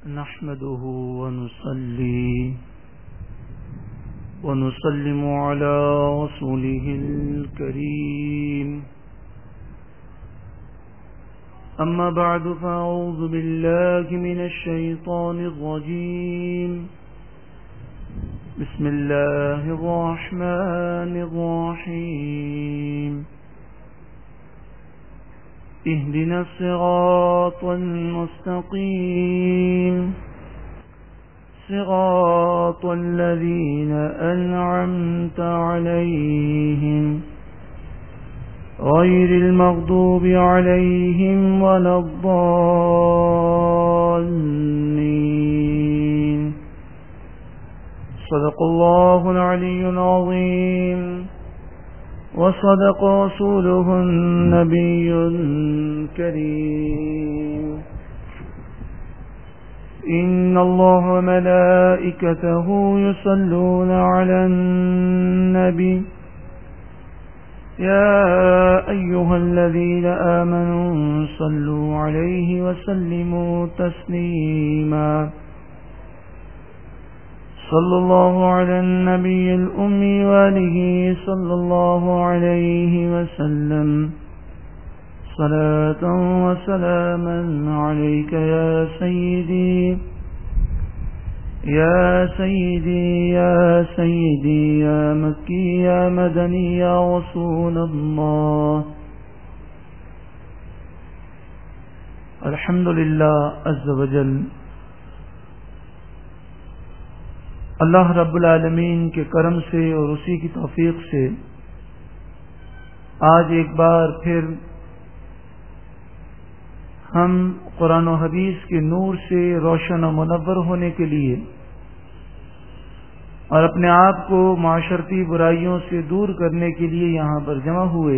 نحمده ونسلم على رسوله الكريم. أما بعد فأعوذ بالله من الشيطان الرجيم. بسم الله الرحمن الرحيم. اهدنا الصراط المستقيم صراط الذين أنعمت عليهم غير المغضوب عليهم ولا الضالين. صدق الله العلي العظيم وصدق رسوله النبي الكريم. إن الله وملائكته يصلون على النبي يا أيها الذين آمنوا صلوا عليه وسلموا تسليما. صلى الله على النبي الأمي وآله صلى الله عليه وسلم صلاة وسلاما عليك يا سيدي يا سيدي يا سيدي يا مكي يا مدني يا رسول الله. الحمد للہ عز وجل. اللہ رب العالمین کے کرم سے اور اسی کی توفیق سے آج ایک بار پھر ہم قرآن و حدیث کے نور سے روشن و منور ہونے کے لیے اور اپنے آپ کو معاشرتی برائیوں سے دور کرنے کے لیے یہاں پر جمع ہوئے.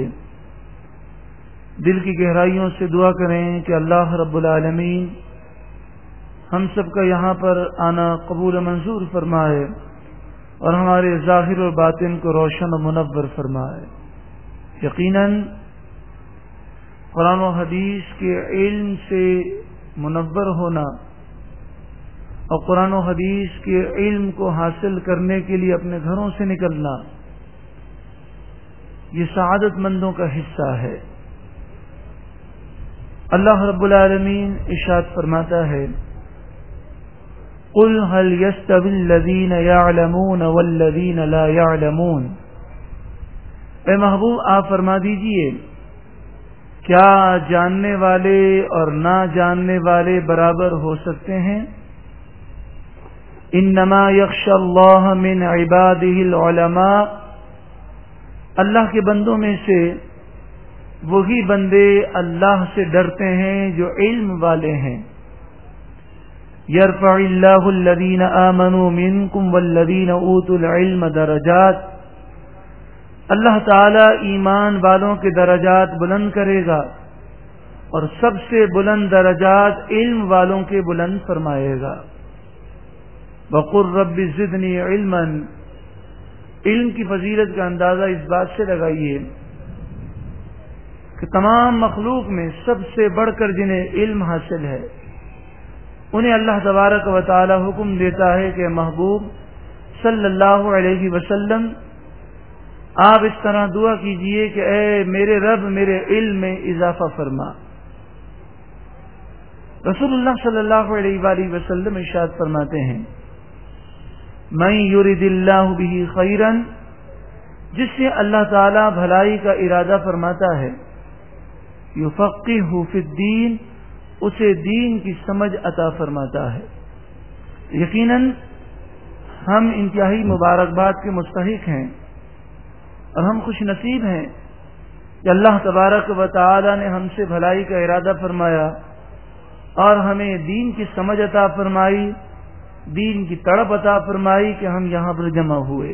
دل کی گہرائیوں سے دعا کریں کہ اللہ رب العالمین ہم سب کا یہاں پر آنا قبول منظور فرمائے اور ہمارے ظاہر اور باطن کو روشن و منور فرمائے. یقیناً قرآن و حدیث کے علم سے منور ہونا اور قرآن و حدیث کے علم کو حاصل کرنے کے لیے اپنے گھروں سے نکلنا یہ سعادت مندوں کا حصہ ہے. اللہ رب العالمین ارشاد فرماتا ہے قل هل يستوي الذين يعلمون والذين لا يعلمون. اے محبوب آپ فرما دیجئے کیا جاننے والے اور نہ جاننے والے برابر ہو سکتے ہیں؟ انما یخشی اللہ من عباده العلماء. اللہ کے بندوں میں سے وہی بندے اللہ سے ڈرتے ہیں جو علم والے ہیں. یرفع اللہ الذین آمنوا منکم والذین اوتوا العلم درجات. اللہ تعالی ایمان والوں کے درجات بلند کرے گا اور سب سے بلند درجات علم والوں کے بلند فرمائے گا. وقل رب زدنی علما. علم کی فضیلت کا اندازہ اس بات سے لگائیے کہ تمام مخلوق میں سب سے بڑھ کر جنہیں علم حاصل ہے انہیں اللہ تبارک و تعالی حکم دیتا ہے کہ محبوب صلی اللہ علیہ وسلم آپ اس طرح دعا کیجئے کہ اے میرے رب میرے علم میں اضافہ فرما. رسول اللہ صلی اللہ علیہ وآلہ وسلم ارشاد فرماتے ہیں من یرد اللہ بہ خیرا. جس سے اللہ تعالی بھلائی کا ارادہ فرماتا ہے یفقہہ فی الدین اسے دین کی سمجھ عطا فرماتا ہے. یقیناً ہم انتہائی مبارکباد کے مستحق ہیں اور ہم خوش نصیب ہیں کہ اللہ تبارک و تعالی نے ہم سے بھلائی کا ارادہ فرمایا اور ہمیں دین کی سمجھ عطا فرمائی, دین کی تڑپ عطا فرمائی کہ ہم یہاں پر جمع ہوئے.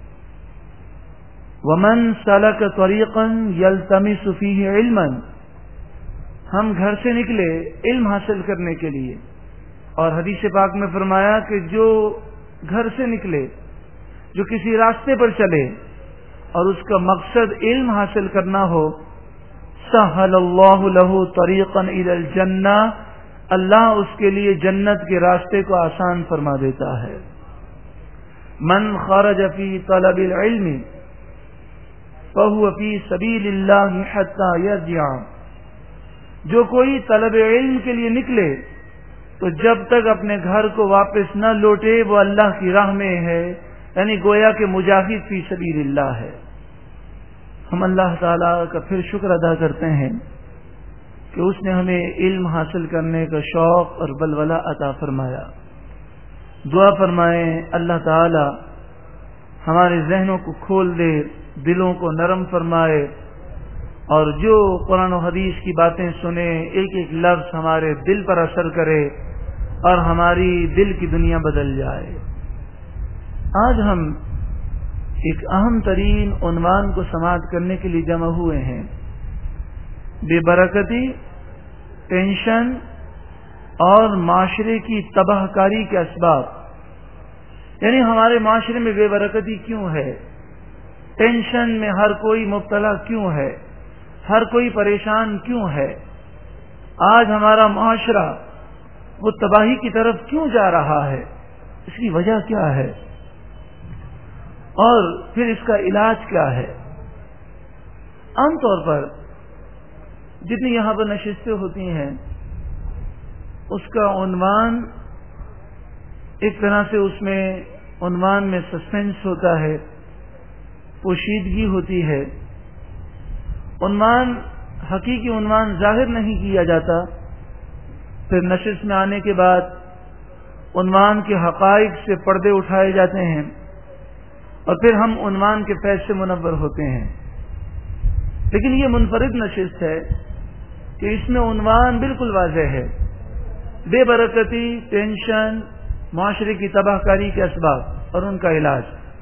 ومن سلک طریقا یلتمس فیہ علما. ہم گھر سے نکلے علم حاصل کرنے کے لیے اور حدیث پاک میں فرمایا کہ جو گھر سے نکلے, جو کسی راستے پر چلے اور اس کا مقصد علم حاصل کرنا ہو, سہل اللہ لہ طریقا الی الجنہ, اللہ اس کے لیے جنت کے راستے کو آسان فرما دیتا ہے۔ من خرج فی طلب العلم فهو فی سبیل اللہ حتی یرجع، جو کوئی طلب علم کے لیے نکلے تو جب تک اپنے گھر کو واپس نہ لوٹے وہ اللہ کی راہ میں ہے، یعنی گویا کہ مجاہد فی سبیل اللہ ہے۔ ہم اللہ تعالیٰ کا پھر شکر ادا کرتے ہیں کہ اس نے ہمیں علم حاصل کرنے کا شوق اور ولولہ عطا فرمایا۔ دعا فرمائیں اللہ تعالی ہمارے ذہنوں کو کھول دے، دلوں کو نرم فرمائے، اور جو قرآن و حدیث کی باتیں سنے ایک ایک لفظ ہمارے دل پر اثر کرے اور ہماری دل کی دنیا بدل جائے۔ آج ہم ایک اہم ترین عنوان کو سماعت کرنے کے لیے جمع ہوئے ہیں، بے برکتی، ٹینشن اور معاشرے کی تباہ کاری کے اسباب، یعنی ہمارے معاشرے میں بے برکتی کیوں ہے، ٹینشن میں ہر کوئی مبتلا کیوں ہے، ہر کوئی پریشان کیوں ہے، آج ہمارا معاشرہ وہ تباہی کی طرف کیوں جا رہا ہے، اس کی وجہ کیا ہے، اور پھر اس کا علاج کیا ہے۔ عام طور پر جتنی یہاں پر نشستیں ہوتی ہیں اس کا عنوان ایک طرح سے اس میں عنوان میں سسپینس ہوتا ہے، پوشیدگی ہوتی ہے، عنوان حقیقی عنوان ظاہر نہیں کیا جاتا، پھر نشست میں آنے کے بعد عنوان کے حقائق سے پردے اٹھائے جاتے ہیں اور پھر ہم عنوان کے فیض سے منور ہوتے ہیں۔ لیکن یہ منفرد نشست ہے کہ اس میں عنوان بالکل واضح ہے، بے برکتی، ٹینشن، معاشرے کی تباہ کاری کے اسباب اور ان کا علاج۔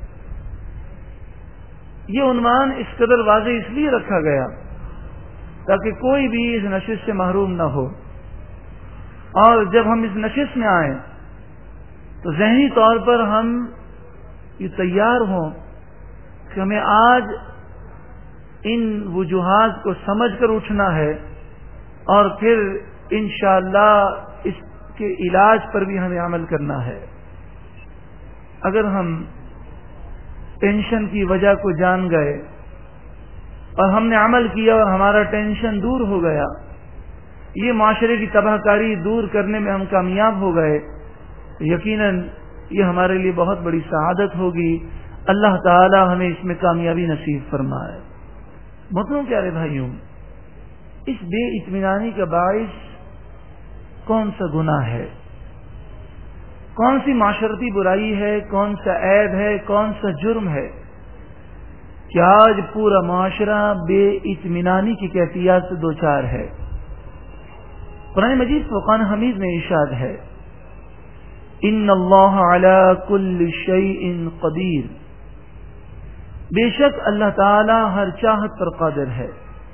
یہ عنوان اس قدر واضح اس لیے رکھا گیا تاکہ کوئی بھی اس نشست سے محروم نہ ہو، اور جب ہم اس نشست میں آئیں تو ذہنی طور پر ہم یہ تیار ہوں کہ ہمیں آج ان وجوہات کو سمجھ کر اٹھنا ہے اور پھر انشاءاللہ اس کے علاج پر بھی ہمیں عمل کرنا ہے۔ اگر ہم ٹینشن کی وجہ کو جان گئے اور ہم نے عمل کیا اور ہمارا ٹینشن دور ہو گیا، یہ معاشرے کی تباہ کاری دور کرنے میں ہم کامیاب ہو گئے، یقیناً یہ ہمارے لیے بہت بڑی سعادت ہوگی۔ اللہ تعالی ہمیں اس میں کامیابی نصیب فرمائے۔ محترم پیارے بھائیوں، اس بے اطمینانی کا باعث کون سا گناہ ہے، کون سی معاشرتی برائی ہے، کون سا عیب ہے، کون سا جرم ہے کہ آج پورا معاشرہ بے اطمینانی کی کیفیات سے دوچار ہے۔ قرآن مجید فرقان حمید میں ارشاد ہے، ان اللہ علی کل شیء قدیر، بے شک اللہ تعالی ہر چاہت پر قادر ہے۔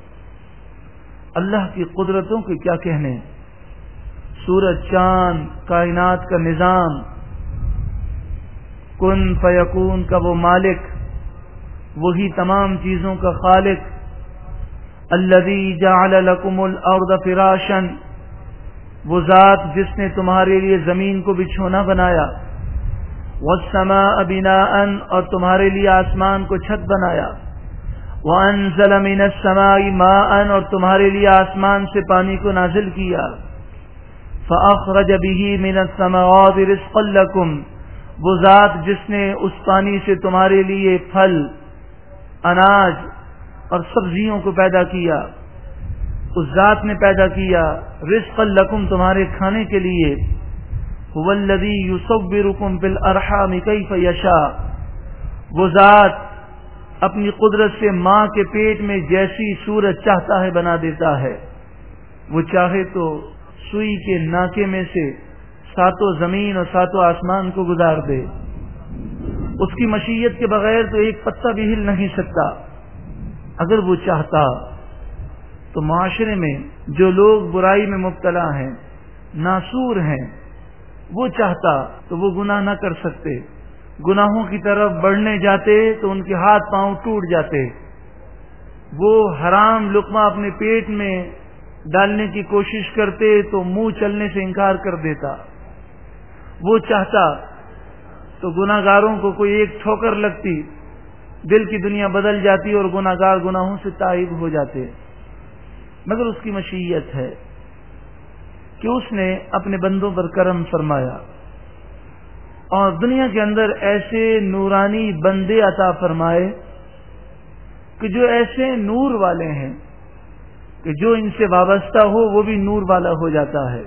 اللہ کی قدرتوں کے کیا کہنے، سورج، چاند، کائنات کا نظام، کن فیکون کا وہ مالک، وہی تمام چیزوں کا خالق، الذی جعل لکم الارض فراشا، وہ ذات جس نے تمہارے لیے زمین کو بچھونا بنایا، والسماء بناء، اور تمہارے لیے آسمان کو چھت بنایا، وانزل من السماء ماء، اور تمہارے لیے آسمان سے پانی کو نازل کیا، فاخرج به من الثمرات رزقا لکم، وہ ذات جس نے اس پانی سے تمہارے لیے پھل، اناج اور سبزیوں کو پیدا کیا، اس ذات نے پیدا کیا، رزقا لکم، تمہارے کھانے کے لیے، هو الذی یصورکم فی الارحام کیف یشاء، وہ ذات اپنی قدرت سے ماں کے پیٹ میں جیسی صورت چاہتا ہے بنا دیتا ہے، وہ چاہے تو سوئی کے ناکے میں سے ساتوں زمین اور ساتوں آسمان کو گزار دے، اس کی مشیت کے بغیر تو ایک پتا بھی ہل نہیں سکتا۔ اگر وہ چاہتا تو معاشرے میں جو لوگ برائی میں مبتلا ہیں، ناسور ہیں، وہ چاہتا تو وہ گناہ نہ کر سکتے، گناہوں کی طرف بڑھنے جاتے تو ان کے ہاتھ پاؤں ٹوٹ جاتے، وہ حرام لقمہ اپنے پیٹ میں ڈالنے کی کوشش کرتے تو منہ چلنے سے انکار کر دیتا، وہ چاہتا تو گناہگاروں کو کوئی ایک ٹھوکر لگتی، دل کی دنیا بدل جاتی اور گناہگار گناہوں سے تائب ہو جاتے، مگر اس کی مشیت ہے کہ اس نے اپنے بندوں پر کرم فرمایا اور دنیا کے اندر ایسے نورانی بندے عطا فرمائے کہ جو ایسے نور والے ہیں کہ جو ان سے وابستہ ہو وہ بھی نور والا ہو جاتا ہے۔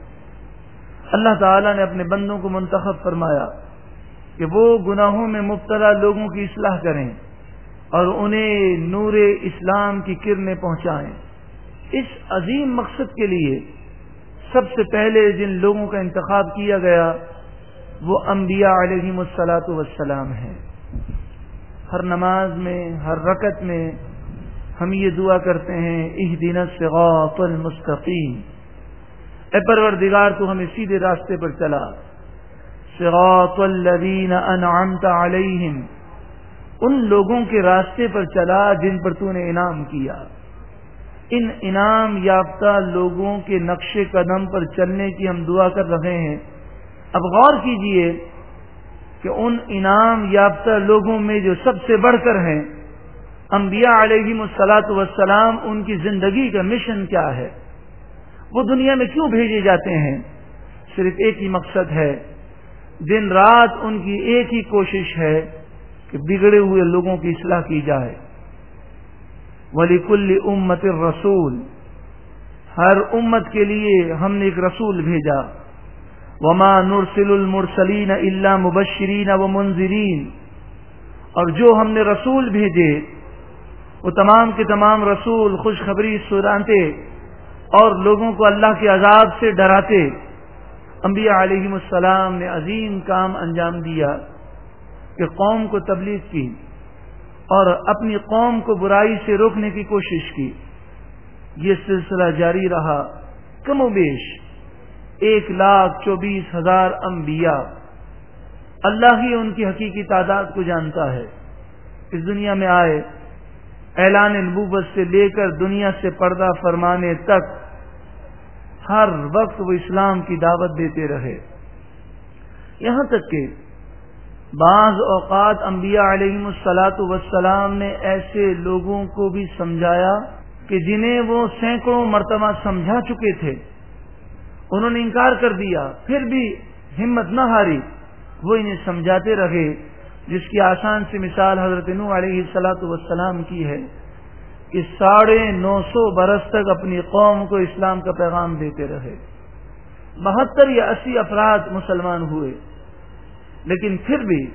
اللہ تعالیٰ نے اپنے بندوں کو منتخب فرمایا کہ وہ گناہوں میں مبتلا لوگوں کی اصلاح کریں اور انہیں نور اسلام کی کرنیں پہنچائیں۔ اس عظیم مقصد کے لیے سب سے پہلے جن لوگوں کا انتخاب کیا گیا وہ انبیاء علیہم الصلاۃ والسلام ہیں۔ ہر نماز میں، ہر رکعت میں ہم یہ دعا کرتے ہیں، اہدنا الصراط المستقیم، اے پروردگار تو ہمیں سیدھے راستے پر چلا، صراط الذین انعمت علیہم، ان لوگوں کے راستے پر چلا جن پر تو نے انعام کیا۔ ان انعام یافتہ لوگوں کے نقش قدم پر چلنے کی ہم دعا کر رہے ہیں۔ اب غور کیجئے کہ ان انعام یافتہ لوگوں میں جو سب سے بڑھ کر ہیں انبیاء علیہم الصلاۃ والسلام، ان کی زندگی کا مشن کیا ہے؟ وہ دنیا میں کیوں بھیجے جاتے ہیں؟ صرف ایک ہی مقصد ہے، دن رات ان کی ایک ہی کوشش ہے کہ بگڑے ہوئے لوگوں کی اصلاح کی جائے۔ وَلِكُلِّ أُمَّةٍ رَسُولٌ، ہر امت کے لیے ہم نے ایک رسول بھیجا۔ وَمَا نُرْسِلُ الْمُرْسَلِينَ إِلَّا مُبَشِّرِينَ وَمُنذِرِينَ، اور جو ہم نے رسول بھیجے وہ تمام کے تمام رسول خوشخبری سناتے اور لوگوں کو اللہ کے عذاب سے ڈراتے۔ انبیاء علیہم السلام نے عظیم کام انجام دیا کہ قوم کو تبلیغ کی اور اپنی قوم کو برائی سے روکنے کی کوشش کی۔ یہ سلسلہ جاری رہا، کم و بیش 1,24,000 انبیاء، اللہ ہی ان کی حقیقی تعداد کو جانتا ہے، اس دنیا میں آئے، اعلان نبوت سے لے کر دنیا سے پردہ فرمانے تک ہر وقت وہ اسلام کی دعوت دیتے رہے، یہاں تک کہ بعض اوقات انبیاء علیہم الصلاۃ والسلام نے ایسے لوگوں کو بھی سمجھایا کہ جنہیں وہ سینکڑوں مرتبہ سمجھا چکے تھے، انہوں نے انکار کر دیا، پھر بھی ہمت نہ ہاری، وہ انہیں سمجھاتے رہے، جس کی آسان سی مثال حضرت نوح علیہ الصلاۃ والسلام کی ہے کہ 950 برس تک اپنی قوم کو اسلام کا پیغام دیتے رہے، 72 یا 80 افراد مسلمان ہوئے، لیکن پھر بھی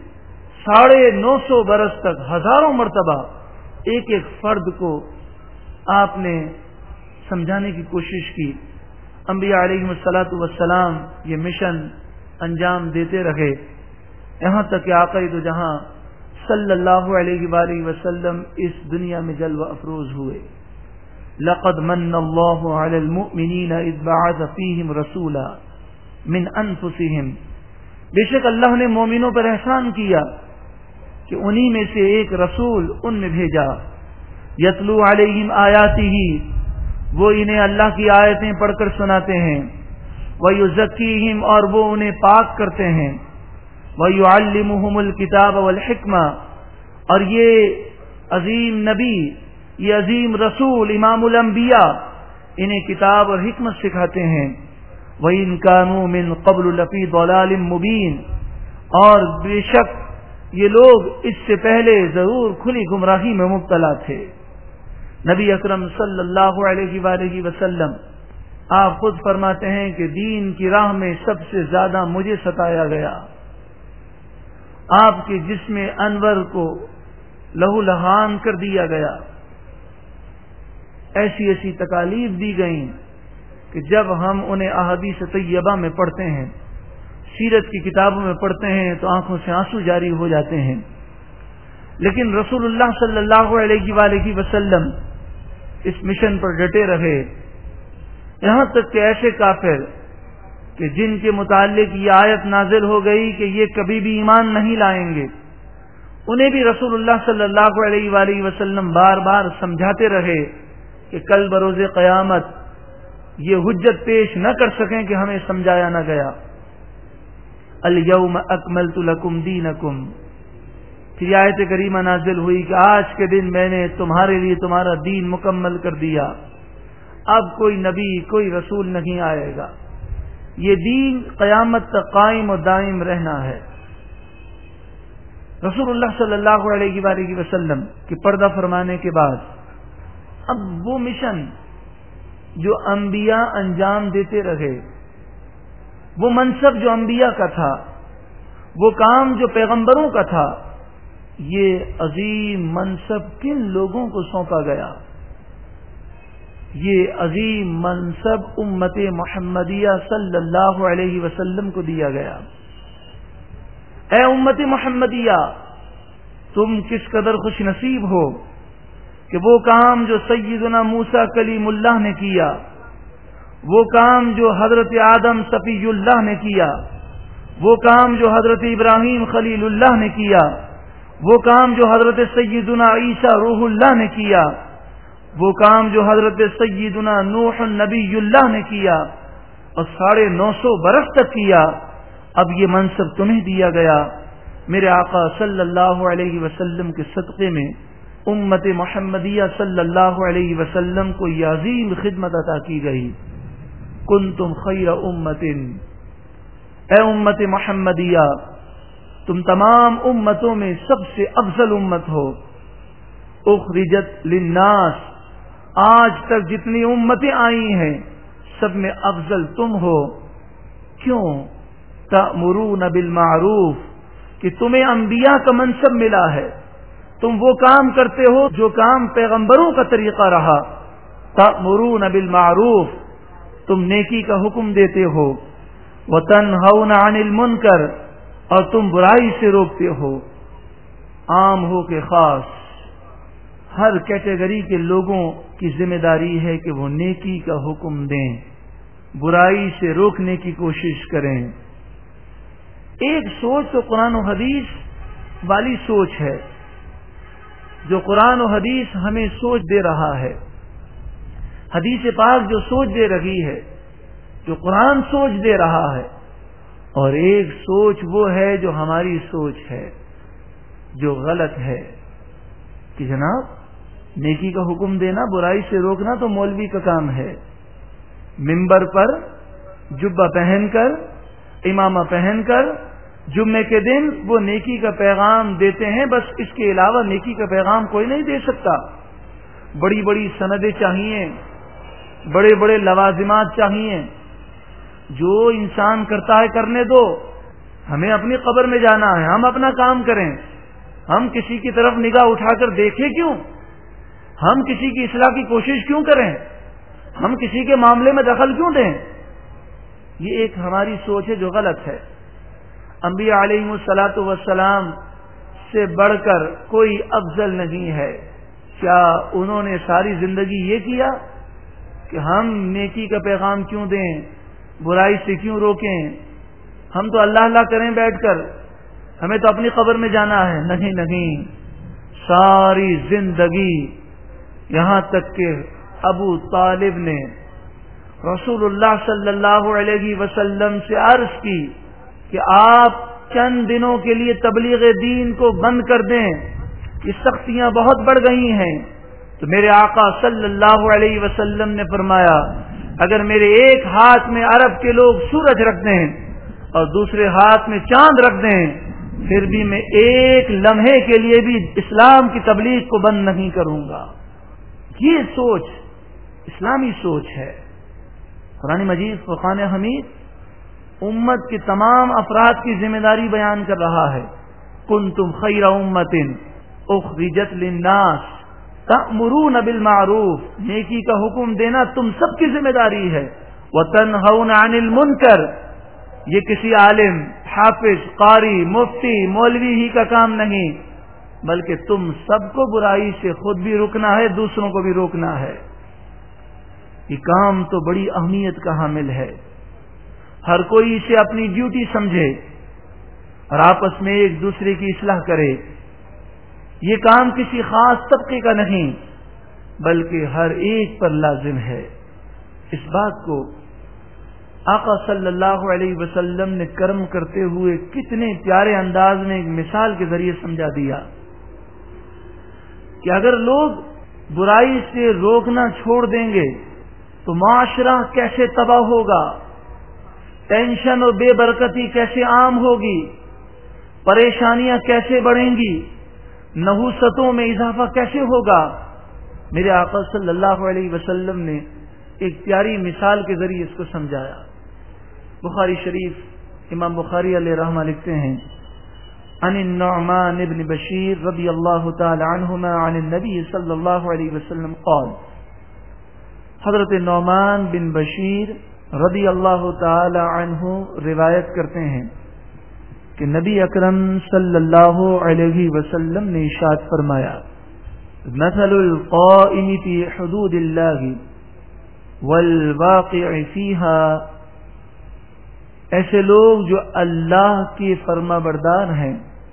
950 برس تک ہزاروں مرتبہ ایک ایک فرد کو آپ نے سمجھانے کی کوشش کی۔ انبیاء علیہم الصلاۃ والسلام یہ مشن انجام دیتے رہے، یہاں تک کہ آقا دو جہاں صلی اللہ علیہ وآلہ وسلم اس دنیا میں جلوہ افروز ہوئے۔ لقد من اللہ علی المؤمنین اذ بعث فیہم رسولا من انفسہم، بے شک اللہ نے مومنوں پر احسان کیا کہ انہی میں سے ایک رسول ان میں بھیجا، یتلو علیہم آیاتہ، وہ انہیں اللہ کی آیتیں پڑھ کر سناتے ہیں، ویزکیہم، اور وہ انہیں پاک کرتے ہیں، وَيُعَلِّمُهُمُ الْكِتَابَ وَالْحِكْمَةَ، اور یہ عظیم نبی، یہ عظیم رسول امام الانبیاء انہیں کتاب اور حکمت سکھاتے ہیں۔ وَإِن كَانُوا مِن قَبْلُ لَفِي ضَلَالٍ مُبِينٍ، اور بے شک یہ لوگ اس سے پہلے ضرور کھلی گمراہی میں مبتلا تھے۔ نبی اکرم صلی اللہ علیہ وآلہ وسلم آپ خود فرماتے ہیں کہ دین کی راہ میں سب سے زیادہ مجھے ستایا گیا، آپ کے جسم انور کو لہو لہان کر دیا گیا، ایسی ایسی تکالیف دی گئیں کہ جب ہم انہیں احادیث طیبہ میں پڑھتے ہیں، سیرت کی کتابوں میں پڑھتے ہیں تو آنکھوں سے آنسو جاری ہو جاتے ہیں۔ لیکن رسول اللہ صلی اللہ علیہ وآلہ وسلم اس مشن پر ڈٹے رہے، یہاں تک کہ ایسے کافر کہ جن کے متعلق یہ آیت نازل ہو گئی کہ یہ کبھی بھی ایمان نہیں لائیں گے، انہیں بھی رسول اللہ صلی اللہ علیہ وآلہ وسلم بار بار سمجھاتے رہے کہ کل بروز قیامت یہ حجت پیش نہ کر سکیں کہ ہمیں سمجھایا نہ گیا. الیوم اکملت لکم دینکم. پھر آیت کریمہ نازل ہوئی کہ آج کے دن میں نے تمہارے لیے تمہارا دین مکمل کر دیا. اب کوئی نبی کوئی رسول نہیں آئے گا. یہ دین قیامت تک قائم و دائم رہنا ہے. رسول اللہ صلی اللہ علیہ وآلہ وسلم کی پردہ فرمانے کے بعد اب وہ مشن جو انبیاء انجام دیتے رہے، وہ منصب جو انبیاء کا تھا، وہ کام جو پیغمبروں کا تھا، یہ عظیم منصب کن لوگوں کو سونپا گیا؟ یہ عظیم منصب امت محمدیہ صلی اللہ علیہ وسلم کو دیا گیا. اے امت محمدیہ، تم کس قدر خوش نصیب ہو کہ وہ کام جو سیدنا موسیٰ کلیم اللہ نے کیا، وہ کام جو حضرت آدم صفی اللہ نے کیا، وہ کام جو حضرت ابراہیم خلیل اللہ نے کیا، وہ کام جو حضرت سیدنا عیسیٰ روح اللہ نے کیا، وہ کام جو حضرت سیدنا نوح نبی اللہ نے کیا اور 950 برس تک کیا، اب یہ منصب تمہیں دیا گیا. میرے آقا صلی اللہ علیہ وسلم کے صدقے میں امت محمدیہ صلی اللہ علیہ وسلم کو یہ عظیم خدمت عطا کی گئی. کنتم خیر امت. اے امت محمدیہ، تم تمام امتوں میں سب سے افضل امت ہو. اخرجت للناس. آج تک جتنی امتیں آئی ہیں سب میں افضل تم ہو. کیوں؟ تأمرون بالمعروف، کہ تمہیں انبیاء کا منصب ملا ہے. تم وہ کام کرتے ہو جو کام پیغمبروں کا طریقہ رہا. تأمرون بالمعروف، تم نیکی کا حکم دیتے ہو. وتنہون عن المنکر، اور تم برائی سے روکتے ہو. عام ہو کہ خاص، ہر کیٹیگری کے لوگوں کی ذمہ داری ہے کہ وہ نیکی کا حکم دیں، برائی سے روکنے کی کوشش کریں. ایک سوچ تو قرآن و حدیث والی سوچ ہے، جو قرآن و حدیث ہمیں سوچ دے رہا ہے. حدیث پاک جو سوچ دے رہی ہے، جو قرآن سوچ دے رہا ہے. اور ایک سوچ وہ ہے جو ہماری سوچ ہے، جو غلط ہے کہ جناب نیکی کا حکم دینا، برائی سے روکنا تو مولوی کا کام ہے. منبر پر جبہ پہن کر، امامہ پہن کر جمعے کے دن وہ نیکی کا پیغام دیتے ہیں، بس اس کے علاوہ نیکی کا پیغام کوئی نہیں دے سکتا. بڑی بڑی سندیں چاہیے، بڑے بڑے لوازمات چاہیے. جو انسان کرتا ہے کرنے دو، ہمیں اپنی قبر میں جانا ہے، ہم اپنا کام کریں. ہم کسی کی طرف نگاہ اٹھا کر دیکھیں کیوں؟ ہم کسی کی اصلاح کی کوشش کیوں کریں؟ ہم کسی کے معاملے میں دخل کیوں دیں؟ یہ ایک ہماری سوچ ہے جو غلط ہے. انبیاء علیہم الصلاۃ والسلام سے بڑھ کر کوئی افضل نہیں ہے. کیا انہوں نے ساری زندگی یہ کیا کہ ہم نیکی کا پیغام کیوں دیں، برائی سے کیوں روکیں؟ ہم تو اللہ اللہ کریں بیٹھ کر، ہمیں تو اپنی قبر میں جانا ہے. نہیں نہیں، ساری زندگی، یہاں تک کہ ابو طالب نے رسول اللہ صلی اللہ علیہ وسلم سے عرض کی کہ آپ چند دنوں کے لیے تبلیغ دین کو بند کر دیں، یہ سختیاں بہت بڑھ گئی ہیں. تو میرے آقا صلی اللہ علیہ وسلم نے فرمایا، اگر میرے ایک ہاتھ میں عرب کے لوگ سورج رکھ دیں اور دوسرے ہاتھ میں چاند رکھ دیں، پھر بھی میں ایک لمحے کے لیے بھی اسلام کی تبلیغ کو بند نہیں کروں گا. یہ سوچ اسلامی سوچ ہے. قرآن مجید فرقان حمید امت کے تمام افراد کی ذمہ داری بیان کر رہا ہے. کنتم خیر امت اخرجت للناس تأمرون بالمعروف، نیکی کا حکم دینا تم سب کی ذمہ داری ہے. وتنہون عن المنکر، یہ کسی عالم، حافظ، قاری، مفتی، مولوی ہی کا کام نہیں، بلکہ تم سب کو برائی سے خود بھی روکنا ہے، دوسروں کو بھی روکنا ہے. یہ کام تو بڑی اہمیت کا حامل ہے. ہر کوئی اسے اپنی ڈیوٹی سمجھے اور آپس میں ایک دوسرے کی اصلاح کرے. یہ کام کسی خاص طبقے کا نہیں بلکہ ہر ایک پر لازم ہے. اس بات کو آقا صلی اللہ علیہ وسلم نے کرم کرتے ہوئے کتنے پیارے انداز میں ایک مثال کے ذریعے سمجھا دیا کہ اگر لوگ برائی سے روکنا چھوڑ دیں گے تو معاشرہ کیسے تباہ ہوگا، ٹینشن اور بے برکتی کیسے عام ہوگی، پریشانیاں کیسے بڑھیں گی، نحوستوں میں اضافہ کیسے ہوگا۔ میرے آقا صلی اللہ علیہ وسلم نے ایک پیاری مثال کے ذریعے اس کو سمجھایا۔ بخاری شریف امام بخاری علیہ رحمہ لکھتے ہیں عن النعمان بن بشیر رضی اللہ تعالی عنہما عن النبی صلی اللہ علیہ وسلم قال، حضرت نعمان بن بشیر رضی اللہ تعالی عنہ روایت کرتے ہیں کہ نبی اکرم صلی اللہ علیہ وسلم نے ارشاد فرمایا، مثل القائم فی حدود اللہ والواقع فیہا، ایسے لوگ جو اللہ کے فرما بردار ہیں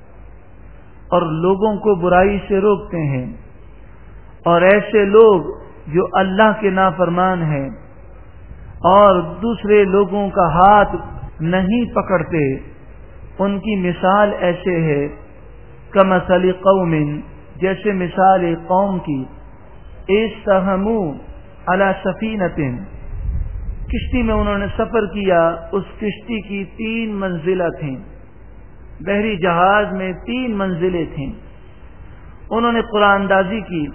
اور لوگوں کو برائی سے روکتے ہیں، اور ایسے لوگ جو اللہ کے نافرمان ہیں اور دوسرے لوگوں کا ہاتھ نہیں پکڑتے، ان کی مثال ایسے ہے کمثل قوم، جیسے مثال قوم کی استہموا علی سفینۃ، کشتی میں انہوں نے سفر کیا، اس کشتی کی 3 منزلیں تھیں، بحری جہاز میں 3 منزلیں تھیں، انہوں نے قرآن اندازی کی،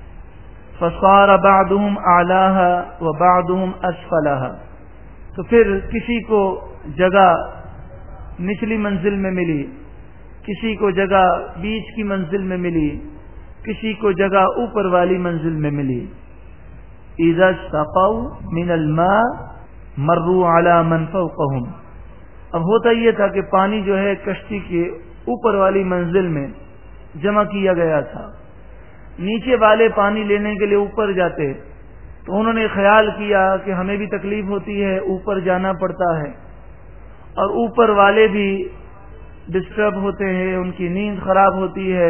فصار بعضهم اعلاها وبعضهم اسفلها، تو پھر کسی کو جگہ نچلی منزل میں ملی، کسی کو جگہ بیچ کی منزل میں ملی، کسی کو جگہ اوپر والی منزل میں ملی۔ اذا استقوا من الماء مروا على من فوقهم، اب ہوتا یہ تھا کہ پانی جو ہے کشتی کے اوپر والی منزل میں جمع کیا گیا تھا، نیچے والے پانی لینے کے لیے اوپر جاتے، تو انہوں نے خیال کیا کہ ہمیں بھی تکلیف ہوتی ہے، اوپر جانا پڑتا ہے، اور اوپر والے بھی ڈسٹرب ہوتے ہیں، ان کی نیند خراب ہوتی ہے،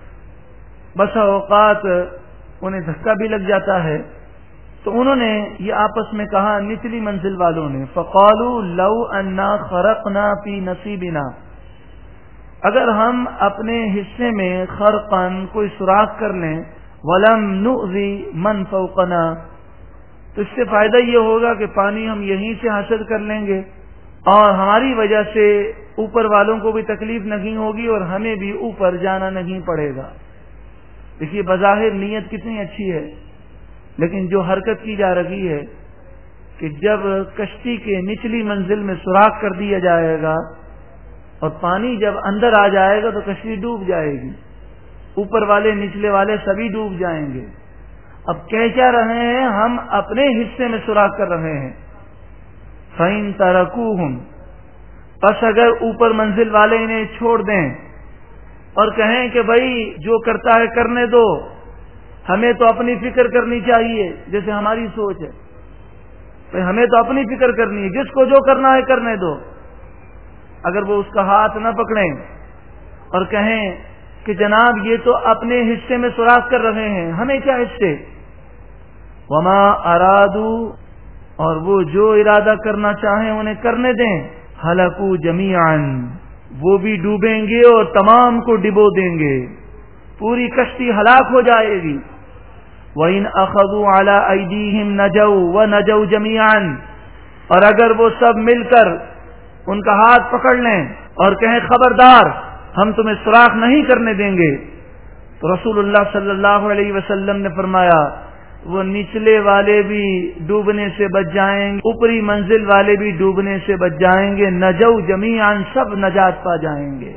بسا اوقات انہیں دھکا بھی لگ جاتا ہے، تو انہوں نے یہ آپس میں کہا، نچلی منزل والوں نے، فقالوا لو انا خرقنا فی نصیبنا، اگر ہم اپنے حصے میں خرقن کوئی سوراخ کر لیں، ولم نؤذی من فوقنا، تو اس سے فائدہ یہ ہوگا کہ پانی ہم یہیں سے حاصل کر لیں گے اور ہماری وجہ سے اوپر والوں کو بھی تکلیف نہیں ہوگی اور ہمیں بھی اوپر جانا نہیں پڑے گا۔ دیکھیے بظاہر نیت کتنی اچھی ہے، لیکن جو حرکت کی جا رہی ہے کہ جب کشتی کے نچلی منزل میں سوراخ کر دیا جائے گا اور پانی جب اندر آ جائے گا تو کشتی ڈوب جائے گی، اوپر والے نچلے والے سبھی ڈوب جائیں گے۔ اب کہہ کیا رہے ہیں، ہم اپنے حصے میں سوراخ کر رہے ہیں۔ فَإِن تَرَكُوهُمْ، پس اگر اوپر منزل والے انہیں چھوڑ دیں اور کہیں کہ بھائی جو کرتا ہے کرنے دو، ہمیں تو اپنی فکر کرنی چاہیے، جیسے ہماری سوچ ہے، بھائی ہمیں تو اپنی فکر کرنی ہے، جس کو جو کرنا ہے کرنے دو، اگر وہ اس کا ہاتھ نہ پکڑیں اور کہیں کہ جناب یہ تو اپنے حصے میں سوراخ کر رہے ہیں، ہمیں کیا حصے، وما ارادو، اور وہ جو ارادہ کرنا چاہیں انہیں کرنے دیں، ہلاکو جمیعاً، وہ بھی ڈوبیں گے اور تمام کو ڈبو دیں گے، پوری کشتی ہلاک ہو جائے گی۔ وَإِنْ أَخَذُوا عَلَىٰ أَيْدِيهِمْ نَجَوْا وَنَجَوْا جَمِيعًا، اور اگر وہ سب مل کر ان کا ہاتھ پکڑ لیں اور کہیں خبردار ہم تمہیں سوراخ نہیں کرنے دیں گے، تو رسول اللہ صلی اللہ علیہ وسلم نے فرمایا وہ نچلے والے بھی ڈوبنے سے بچ جائیں گے، اوپری منزل والے بھی ڈوبنے سے بچ جائیں گے، نجو جمیعاً، سب نجات پا جائیں گے۔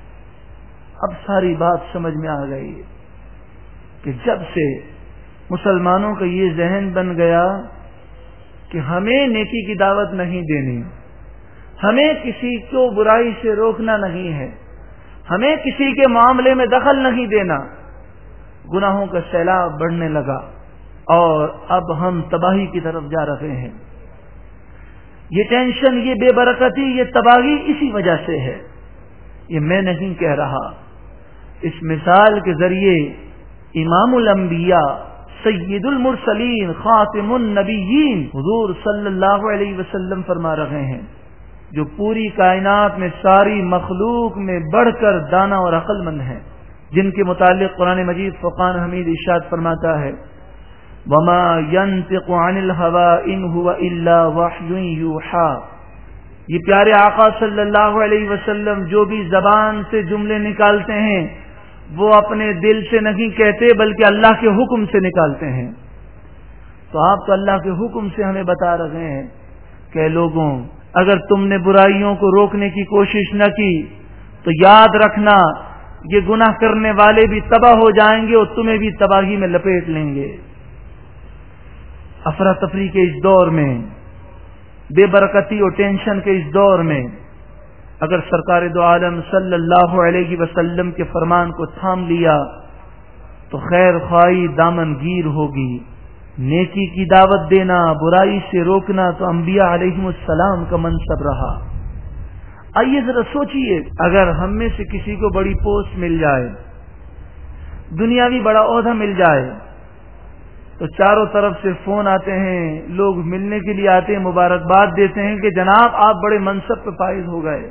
اب ساری بات سمجھ میں آ گئی کہ جب سے مسلمانوں کا یہ ذہن بن گیا کہ ہمیں نیکی کی دعوت نہیں دینی، ہمیں کسی کو برائی سے روکنا نہیں ہے، ہمیں کسی کے معاملے میں دخل نہیں دینا، گناہوں کا سیلاب بڑھنے لگا اور اب ہم تباہی کی طرف جا رہے ہیں۔ یہ ٹینشن، یہ بے برکتی، یہ تباہی اسی وجہ سے ہے، یہ میں نہیں کہہ رہا۔ اس مثال کے ذریعے امام الانبیاء سید المرسلین خاتم النبیین حضور صلی اللہ علیہ وسلم فرما رہے ہیں جو پوری کائنات میں ساری مخلوق میں بڑھ کر دانا اور عقل مند ہیں، جن کے متعلق قرآن مجید فرقان حمید ارشاد فرماتا ہے وما ينطق عن الهوى ان هو الا وحی یوحى، یہ پیارے آقا صلی اللہ علیہ وسلم جو بھی زبان سے جملے نکالتے ہیں وہ اپنے دل سے نہیں کہتے بلکہ اللہ کے حکم سے نکالتے ہیں۔ تو آپ تو اللہ کے حکم سے ہمیں بتا رہے ہیں کہ لوگوں اگر تم نے برائیوں کو روکنے کی کوشش نہ کی تو یاد رکھنا یہ گناہ کرنے والے بھی تباہ ہو جائیں گے اور تمہیں بھی تباہی میں لپیٹ لیں گے۔ افراتفری کے اس دور میں، بے برکتی اور ٹینشن کے اس دور میں اگر سرکار دو عالم صلی اللہ علیہ وسلم کے فرمان کو تھام لیا تو خیر خواہی دامن گیر ہوگی۔ نیکی کی دعوت دینا، برائی سے روکنا تو انبیاء علیہم السلام کا منصب رہا۔ آئیے ذرا سوچئے، اگر ہم میں سے کسی کو بڑی پوسٹ مل جائے، دنیاوی بڑا عہدہ مل جائے، تو چاروں طرف سے فون آتے ہیں، لوگ ملنے کے لیے آتے ہیں، مبارکباد دیتے ہیں کہ جناب آپ بڑے منصب پہ فائز ہو گئے،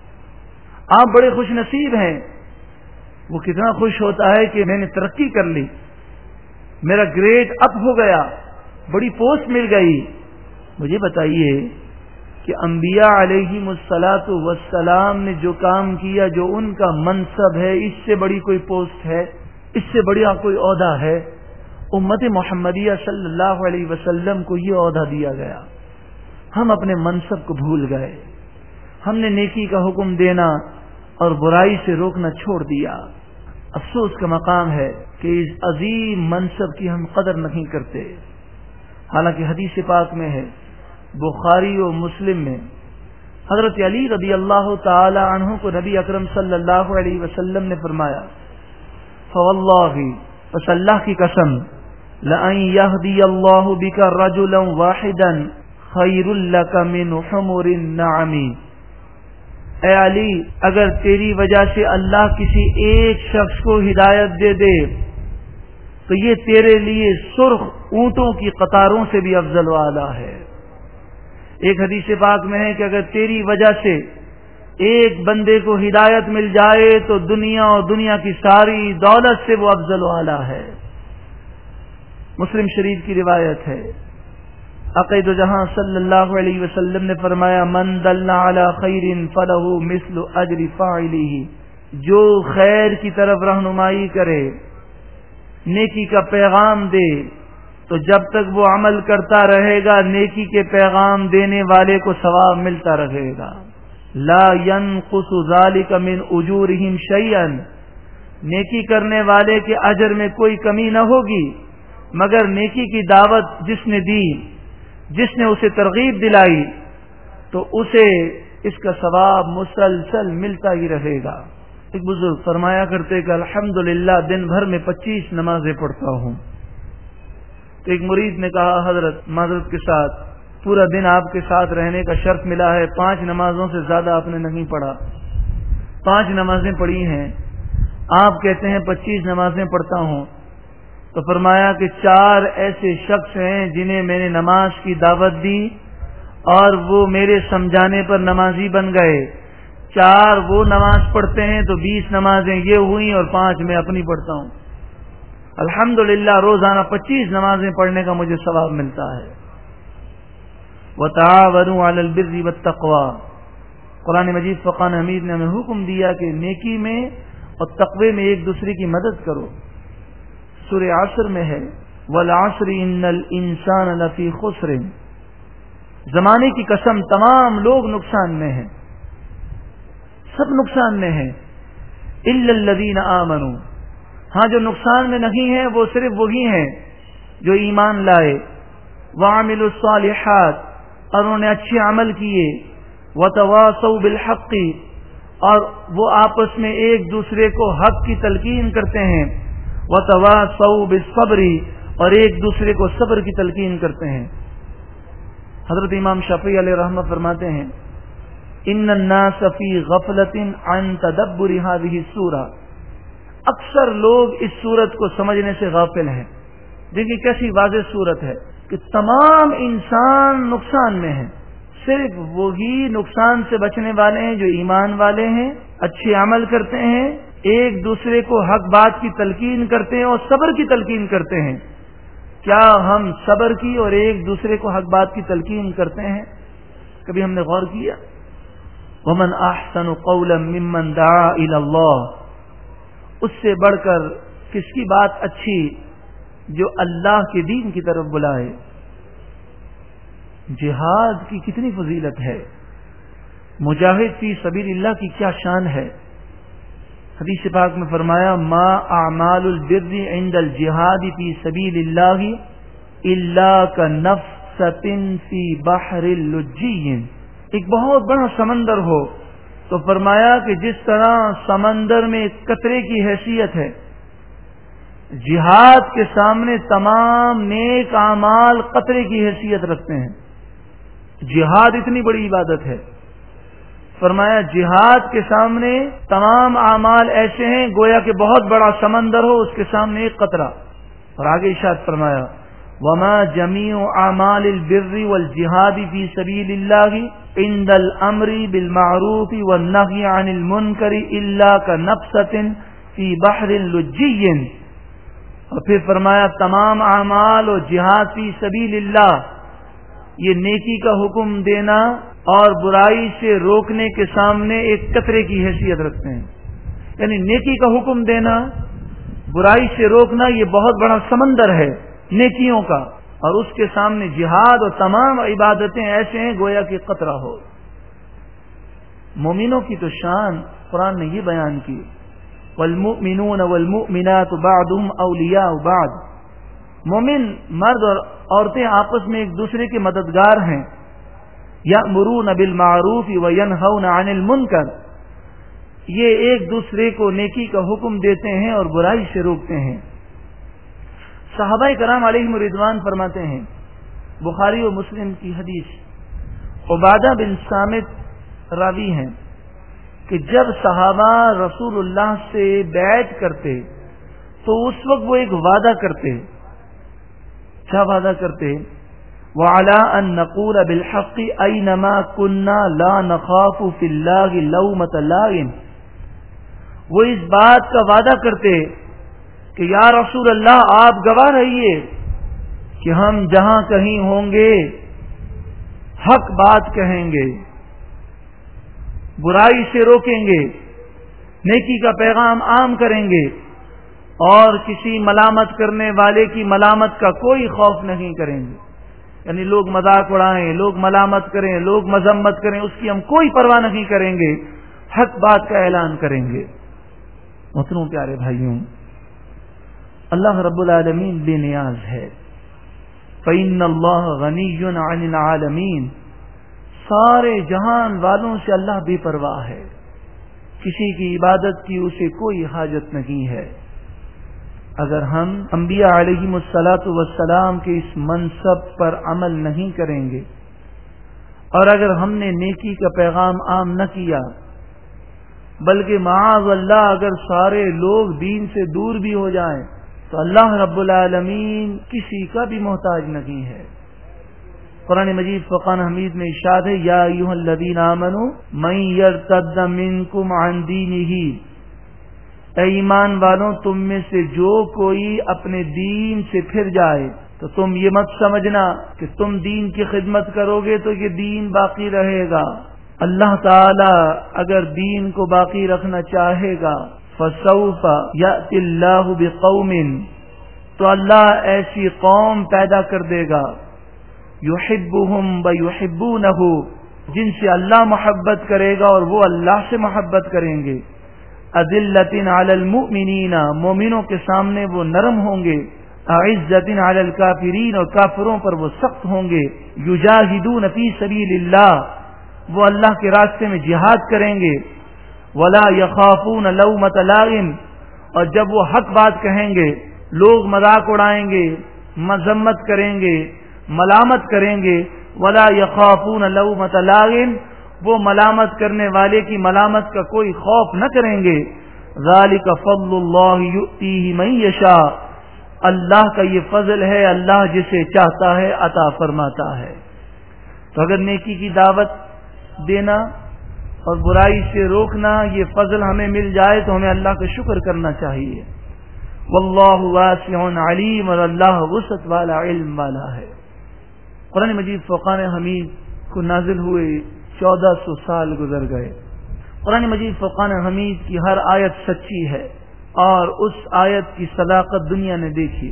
آپ بڑے خوش نصیب ہیں۔ وہ کتنا خوش ہوتا ہے کہ میں نے ترقی کر لی، میرا گریڈ اپ ہو گیا، بڑی پوسٹ مل گئی۔ مجھے بتائیے کہ انبیاء علیہم الصلاۃ والسلام نے جو کام کیا، جو ان کا منصب ہے، اس سے بڑی کوئی پوسٹ ہے؟ اس سے بڑا کوئی عہدہ ہے؟ امت محمدیہ صلی اللہ علیہ وسلم کو یہ عہدہ دیا گیا، ہم اپنے منصب کو بھول گئے، ہم نے نیکی کا حکم دینا اور برائی سے روکنا چھوڑ دیا۔ افسوس کا مقام ہے کہ اس عظیم منصب کی ہم قدر نہیں کرتے۔ حالانکہ حدیث پاک میں ہے، بخاری و مسلم میں، حضرت علی رضی اللہ تعالی عنہ کو نبی اکرم صلی اللہ علیہ وسلم نے فرمایا فواللہ، بس اللہ کی قسم، لَأَن يَهْدِيَ اللَّهُ بِكَ رَجُلًا وَاحِدًا خَيْرٌ لَكَ مِنْ حُمُرِ النَّعَمِ، اے علی اگر تیری وجہ سے اللہ کسی ایک شخص کو ہدایت دے دے تو یہ تیرے لیے سرخ اونٹوں کی قطاروں سے بھی افضل والا ہے۔ ایک حدیث پاک میں ہے کہ اگر تیری وجہ سے ایک بندے کو ہدایت مل جائے تو دنیا اور دنیا کی ساری دولت سے وہ افضل والا ہے۔ مسلم شریف کی روایت ہے، عقید جہاں صلی اللہ علیہ وسلم نے فرمایا من دل علی خیر فلہ مثل اجر فاعلہ، جو خیر کی طرف رہنمائی کرے، نیکی کا پیغام دے، تو جب تک وہ عمل کرتا رہے گا نیکی کے پیغام دینے والے کو ثواب ملتا رہے گا۔ لا ينقص ذلك من اجورهم شيئا، نیکی کرنے والے کے اجر میں کوئی کمی نہ ہوگی، مگر نیکی کی دعوت جس نے دی، جس نے اسے ترغیب دلائی، تو اسے اس کا ثواب مسلسل ملتا ہی رہے گا۔ ایک بزرگ فرمایا کرتے کہ الحمدللہ دن بھر میں 25 نمازیں پڑھتا ہوں۔ تو ایک مرید نے کہا حضرت معذرت کے ساتھ پورا دن آپ کے ساتھ رہنے کا شرف ملا ہے، 5 نمازوں سے زیادہ آپ نے نہیں پڑھا، 5 نمازیں پڑھی ہیں، آپ کہتے ہیں 25 نمازیں پڑھتا ہوں۔ تو فرمایا کہ 4 ایسے شخص ہیں جنہیں میں نے نماز کی دعوت دی اور وہ میرے سمجھانے پر نمازی بن گئے، 4 وہ نماز پڑھتے ہیں تو 20 نمازیں یہ ہوئیں اور 5 میں اپنی پڑھتا ہوں۔ الحمدللہ روزانہ 25 نمازیں پڑھنے کا مجھے ثواب ملتا ہے۔ وَتَعَاوَنُوا عَلَى الْبِرِّ وَالتَّقْوَى، قرآن مجید فرقان حمید نے ہمیں حکم دیا کہ نیکی میں اور تقوی میں ایک دوسرے کی مدد کرو۔ سورہ عصر میں ہے وَالْعَصْرِ إِنَّ الْإِنسَانَ لَفِي خُسْرٍ، زمانے کی قسم تمام لوگ نقصان میں ہیں، سب نقصان میں ہیں، إِلَّا الَّذِينَ آمَنُوا، ہاں جو نقصان میں نہیں ہیں وہ صرف وہی ہیں جو ایمان لائے، وَعَمِلُوا الصَّالِحَاتِ، اور انہوں نے اچھے عمل کیے، وَتَوَاصَوْا بِالْحَقِّ، اور وہ آپس میں ایک دوسرے کو حق کی تلقین کرتے ہیں، وَتَوَاصَوْا بِالصَّبْرِ، اور ایک دوسرے کو صبر کی تلقین کرتے ہیں۔ حضرت امام شافعی علیہ رحمہ فرماتے ہیں ان الناس فی غفلۃ عن تدبر هذه السورہ، اکثر لوگ اس سورت کو سمجھنے سے غافل ہیں، دیکھیے کیسی واضح صورت ہے کہ تمام انسان نقصان میں ہیں، صرف وہی نقصان سے بچنے والے ہیں جو ایمان والے ہیں، اچھے عمل کرتے ہیں، ایک دوسرے کو حق بات کی تلقین کرتے ہیں اور صبر کی تلقین کرتے ہیں۔ کیا ہم صبر کی اور ایک دوسرے کو حق بات کی تلقین کرتے ہیں؟ کبھی ہم نے غور کیا؟ وَمَنْ أَحْسَنُ قَوْلًا مِّمَّنْ دَعَا إِلَى اللَّهِ، اس سے بڑھ کر کس کی بات اچھی جو اللہ کے دین کی طرف بلائے۔ جہاد کی کتنی فضیلت ہے، مجاہد فی سبیل اللہ کی کیا شان ہے۔ حدیث پاک میں فرمایا ما اعمال البر عند الجہاد فی سبیل اللہ الا کنفسۃ فی بحر اللجی، ایک بہت بڑا سمندر ہو تو فرمایا کہ جس طرح سمندر میں ایک قطرے کی حیثیت ہے، جہاد کے سامنے تمام نیک اعمال قطرے کی حیثیت رکھتے ہیں۔ جہاد اتنی بڑی عبادت ہے، فرمایا جہاد کے سامنے تمام اعمال ایسے ہیں گویا کہ بہت بڑا سمندر ہو، اس کے سامنے ایک قطرہ۔ اور آگے ارشاد فرمایا وما جمیع اعمال البر والجہاد فی سبیل اللہ عند الامر بالمعروف والنہی عن المنکر الا کنفسۃ فی بحر لجی، اور پھر فرمایا تمام اعمال اور جہاد فی سبیل اللہ، یہ نیکی کا حکم دینا اور برائی سے روکنے کے سامنے ایک قطرے کی حیثیت رکھتے ہیں۔ یعنی نیکی کا حکم دینا، برائی سے روکنا، یہ بہت بڑا سمندر ہے نیکیوں کا، اور اس کے سامنے جہاد اور تمام عبادتیں ایسے ہیں گویا کہ قطرہ ہو۔ مومنوں کی تو شان قرآن نے یہ بیان کی والمؤمنون والمؤمنات بعضهم اولیاء بعض، مومن مرد اور عورتیں آپس میں ایک دوسرے کے مددگار ہیں۔ یأمرون بالمعروف وینہون عن المنکر، یہ ایک دوسرے کو نیکی کا حکم دیتے ہیں اور برائی سے روکتے ہیں۔ صحابہ کرام علیہم رضوان فرماتے ہیں، بخاری و مسلم کی حدیث، عبادہ بن صامت راوی ہیں کہ جب صحابہ رسول اللہ سے بیعت کرتے تو اس وقت وہ ایک وعدہ کرتے، کیا وعدہ کرتے؟ وَعَلَىٰ أَن نَّقُولَ بِالْحَقِّ أَيْنَمَا كُنَّا لَا نَخَافُ فِي اللَّهِ لَوْمَةَ لَائِمٍ، وہ اس بات کا وعدہ کرتے کہ یا رسول اللہ آپ گواہ رہیے کہ ہم جہاں کہیں ہوں گے حق بات کہیں گے، برائی سے روکیں گے، نیکی کا پیغام عام کریں گے، اور کسی ملامت کرنے والے کی ملامت کا کوئی خوف نہیں کریں گے۔ یعنی لوگ مذاق اڑائیں، لوگ ملامت کریں، لوگ مذمت کریں، اس کی ہم کوئی پرواہ نہیں کریں گے، حق بات کا اعلان کریں گے۔ محترم پیارے بھائیوں، اللہ رب العالمین بے نیاز ہے، فَإِنَّ اللَّهَ غَنِيٌّ عَنِ الْعَالَمِينَ، سارے جہان والوں سے اللہ بے پرواہ ہے، کسی کی عبادت کی اسے کوئی حاجت نہیں ہے۔ اگر ہم انبیاء علیہم الصلاۃ والسلام کے اس منصب پر عمل نہیں کریں گے، اور اگر ہم نے نیکی کا پیغام عام نہ کیا، بلکہ معاذ اللہ اگر سارے لوگ دین سے دور بھی ہو جائیں تو اللہ رب العالمین کسی کا بھی محتاج نہیں ہے۔ قرآن مجید فرقان حمید میں ارشاد ہے یا ایھا الذین آمنوا من یرتد منکم عن دینہ، اے ایمان والوں تم میں سے جو کوئی اپنے دین سے پھر جائے تو تم یہ مت سمجھنا کہ تم دین کی خدمت کرو گے تو یہ دین باقی رہے گا۔ اللہ تعالی اگر دین کو باقی رکھنا چاہے گا فسوف یأتی اللہ بقوم، تو اللہ ایسی قوم پیدا کر دے گا یحبہم ویحبونہ، جن سے اللہ محبت کرے گا اور وہ اللہ سے محبت کریں گے۔ اذلۃ علی المؤمنین، مومنوں کے سامنے وہ نرم ہوں گے۔ اعزۃ علی الکافرین، اور کافروں پر وہ سخت ہوں گے۔ یجاہدون فی سبیل اللہ، وہ اللہ کے راستے میں جہاد کریں گے۔ ولا یخافون لومۃ لائم، اور جب وہ حق بات کہیں گے لوگ مذاق اڑائیں گے، مذمت کریں گے، ملامت کریں گے۔ ولا یخافون لومۃ لائم، وہ ملامت کرنے والے کی ملامت کا کوئی خوف نہ کریں گے۔ ذالک فضل اللہ یؤتیہ من یشاء، اللہ کا یہ فضل ہے، اللہ جسے چاہتا ہے عطا فرماتا ہے۔ تو اگر نیکی کی دعوت دینا اور برائی سے روکنا یہ فضل ہمیں مل جائے تو ہمیں اللہ کا شکر کرنا چاہیے۔ واللہ واسع علیم، اور اللہ وسعت والا علم والا ہے۔ قرآن مجید فرقان حمید کو نازل ہوئے 1400 سال گزر گئے۔ قرآن مجید فرقان حمید کی ہر آیت سچی ہے اور اس آیت کی صداقت دنیا نے دیکھی۔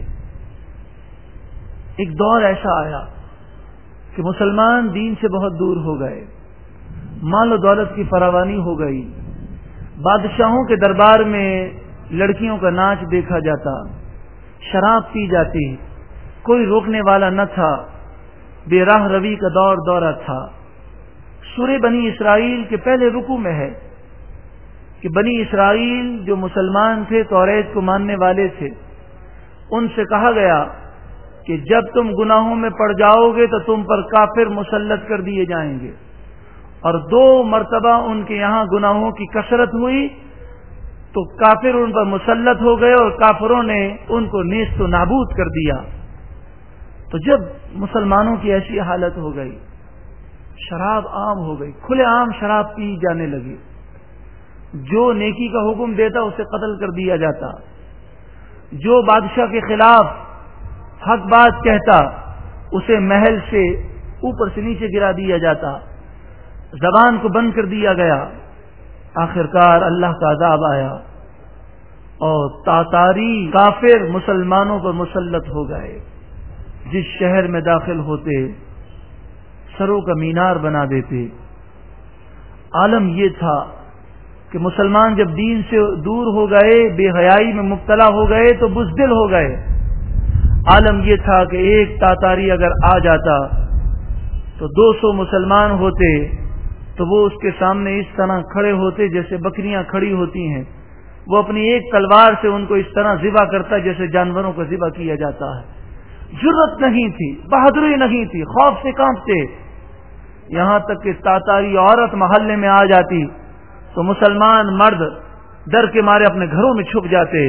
ایک دور ایسا آیا کہ مسلمان دین سے بہت دور ہو گئے، مال و دولت کی فراوانی ہو گئی، بادشاہوں کے دربار میں لڑکیوں کا ناچ دیکھا جاتا، شراب پی جاتی، کوئی روکنے والا نہ تھا، بے راہ روی کا دورہ تھا۔ سورہ بنی اسرائیل کے پہلے رکوع میں ہے کہ بنی اسرائیل جو مسلمان تھے، توریت کو ماننے والے تھے، ان سے کہا گیا کہ جب تم گناہوں میں پڑ جاؤ گے تو تم پر کافر مسلط کر دیے جائیں گے، اور 2 مرتبہ ان کے یہاں گناہوں کی کثرت ہوئی تو کافر ان پر مسلط ہو گئے اور کافروں نے ان کو نیست و نابود کر دیا۔ تو جب مسلمانوں کی ایسی حالت ہو گئی، شراب عام ہو گئی، کھلے عام شراب پی جانے لگی، جو نیکی کا حکم دیتا اسے قتل کر دیا جاتا، جو بادشاہ کے خلاف حق بات کہتا اسے محل سے اوپر سے نیچے گرا دیا جاتا، زبان کو بند کر دیا گیا۔ آخرکار اللہ کا عذاب آیا اور تاتاری کافر مسلمانوں پر مسلط ہو گئے، جس شہر میں داخل ہوتے سروں کا مینار بنا دیتے۔ عالم یہ تھا کہ مسلمان جب دین سے دور ہو گئے، بے حیائی میں مبتلا ہو گئے تو بزدل ہو گئے۔ عالم یہ تھا کہ ایک تاتاری اگر آ جاتا تو 200 مسلمان ہوتے تو وہ اس کے سامنے اس طرح کھڑے ہوتے جیسے بکریاں کھڑی ہوتی ہیں، وہ اپنی ایک تلوار سے ان کو اس طرح ذبح کرتا جیسے جانوروں کو ذبح کیا جاتا ہے۔ جرأت نہیں تھی، بہادری نہیں تھی، خوف سے کانپتے، یہاں تک کہ تاتاری عورت محلے میں آ جاتی تو مسلمان مرد ڈر کے مارے اپنے گھروں میں چھپ جاتے۔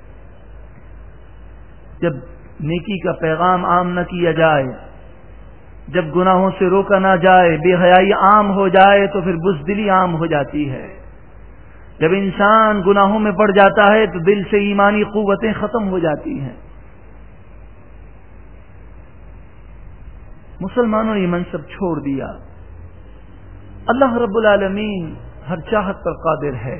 جب نیکی کا پیغام عام نہ کیا جائے، جب گناہوں سے روکا نہ جائے، بے حیائی عام ہو جائے تو پھر بزدلی عام ہو جاتی ہے۔ جب انسان گناہوں میں پڑ جاتا ہے تو دل سے ایمانی قوتیں ختم ہو جاتی ہیں۔ مسلمانوں نے یہ منصب چھوڑ دیا۔ اللہ رب العالمین ہر چاہت پر قادر ہے۔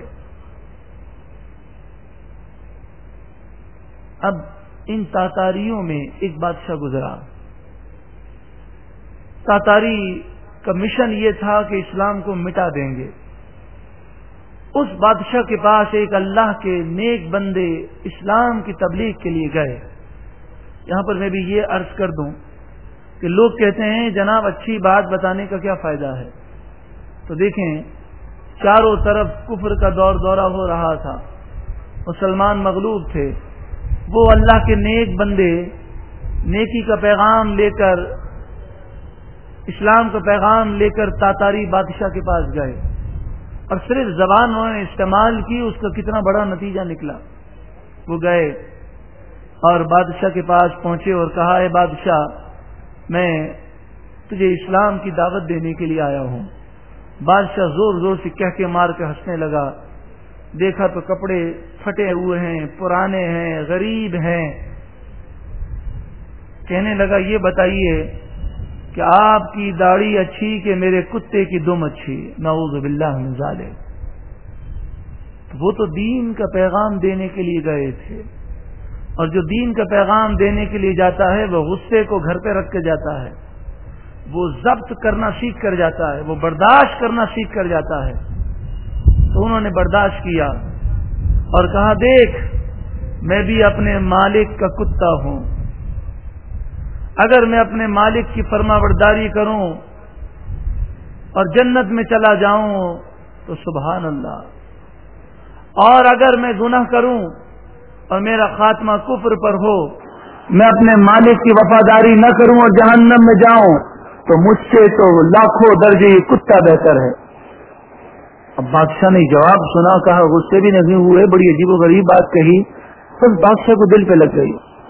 اب ان تاتاریوں میں ایک بادشاہ گزرا۔ تاتاری کا مشن یہ تھا کہ اسلام کو مٹا دیں گے۔ اس بادشاہ کے پاس ایک اللہ کے نیک بندے اسلام کی تبلیغ کے لیے گئے۔ یہاں پر میں بھی یہ عرض کر دوں کہ لوگ کہتے ہیں جناب اچھی بات بتانے کا کیا فائدہ ہے؟ تو دیکھیں، چاروں طرف کفر کا دورہ ہو رہا تھا، مسلمان مغلوب تھے، وہ اللہ کے نیک بندے نیکی کا پیغام لے کر، اسلام کا پیغام لے کر تاتاری بادشاہ کے پاس گئے، اور صرف زبان انہوں نے استعمال کی، اس کا کتنا بڑا نتیجہ نکلا۔ وہ گئے اور بادشاہ کے پاس پہنچے اور کہا، اے بادشاہ، میں تجھے اسلام کی دعوت دینے کے لیے آیا ہوں۔ بادشاہ زور زور سے کہہ کے مار کے ہنسنے لگا۔ دیکھا تو کپڑے پھٹے ہوئے ہیں، پرانے ہیں، غریب ہیں۔ کہنے لگا، یہ بتائیے کہ آپ کی داڑھی اچھی کہ میرے کتے کی دم اچھی؟ نعوذ باللہ من ذالک۔ وہ تو دین کا پیغام دینے کے لیے گئے تھے، اور جو دین کا پیغام دینے کے لیے جاتا ہے وہ غصے کو گھر پہ رکھ کے جاتا ہے، وہ ضبط کرنا سیکھ کر جاتا ہے، وہ برداشت کرنا سیکھ کر جاتا ہے۔ تو انہوں نے برداشت کیا اور کہا، دیکھ میں بھی اپنے مالک کا کتا ہوں، اگر میں اپنے مالک کی فرما برداری کروں اور جنت میں چلا جاؤں تو سبحان اللہ، اور اگر میں گناہ کروں اور میرا خاتمہ کفر پر ہو، میں اپنے مالک کی وفاداری نہ کروں اور جہنم میں جاؤں تو مجھ سے تو لاکھوں درجے کتا بہتر ہے۔ اب بادشاہ نے جواب سنا، کہا، غصے بھی نہیں ہوئے، بڑی عجیب و غریب بات کہی، بس بادشاہ کو دل پہ لگ گئی۔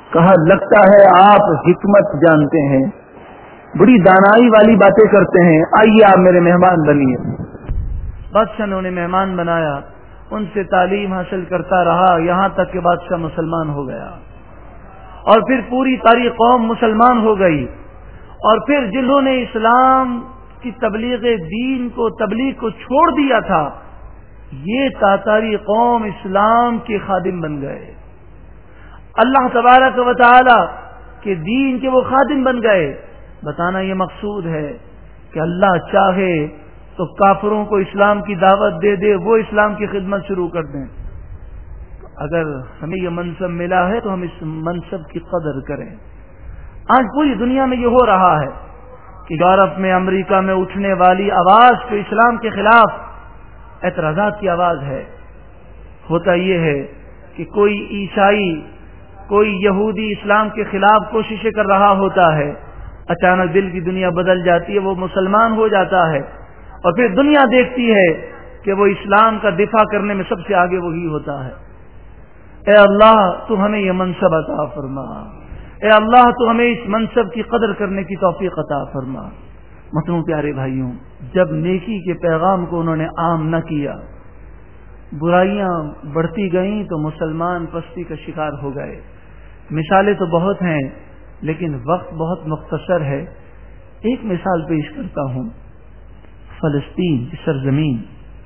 کہا لگتا ہے آپ حکمت جانتے ہیں، بڑی دانائی والی باتیں کرتے ہیں، آئیے آپ میرے مہمان بنیے۔ بادشاہ نے انہیں مہمان بنایا، ان سے تعلیم حاصل کرتا رہا یہاں تک کہ بادشاہ مسلمان ہو گیا، اور پھر پوری ساری قوم مسلمان ہو گئی، اور پھر جنہوں نے اسلام کی تبلیغ کو چھوڑ دیا تھا، یہ تاتاری قوم اسلام کے خادم بن گئے، اللہ تبارک و تعالی کے دین کے وہ خادم بن گئے۔ بتانا یہ مقصود ہے کہ اللہ چاہے تو کافروں کو اسلام کی دعوت دے دے، وہ اسلام کی خدمت شروع کر دیں۔ اگر ہمیں یہ منصب ملا ہے تو ہم اس منصب کی قدر کریں۔ آج پوری دنیا میں یہ ہو رہا ہے کہ یورپ میں، امریکہ میں اٹھنے والی آواز تو اسلام کے خلاف اعتراضات کی آواز ہے۔ ہوتا یہ ہے کہ کوئی عیسائی، کوئی یہودی اسلام کے خلاف کوششیں کر رہا ہوتا ہے، اچانک دل کی دنیا بدل جاتی ہے، وہ مسلمان ہو جاتا ہے، اور پھر دنیا دیکھتی ہے کہ وہ اسلام کا دفاع کرنے میں سب سے آگے وہی ہوتا ہے۔ اے اللہ تو ہمیں یہ منصب عطا فرما، اے اللہ تو ہمیں اس منصب کی قدر کرنے کی توفیق عطا فرما۔ محترم پیارے بھائیوں، جب نیکی کے پیغام کو انہوں نے عام نہ کیا، برائیاں بڑھتی گئیں تو مسلمان پستی کا شکار ہو گئے۔ مثالیں تو بہت ہیں لیکن وقت بہت مختصر ہے، ایک مثال پیش کرتا ہوں۔ فلسطین کی سرزمین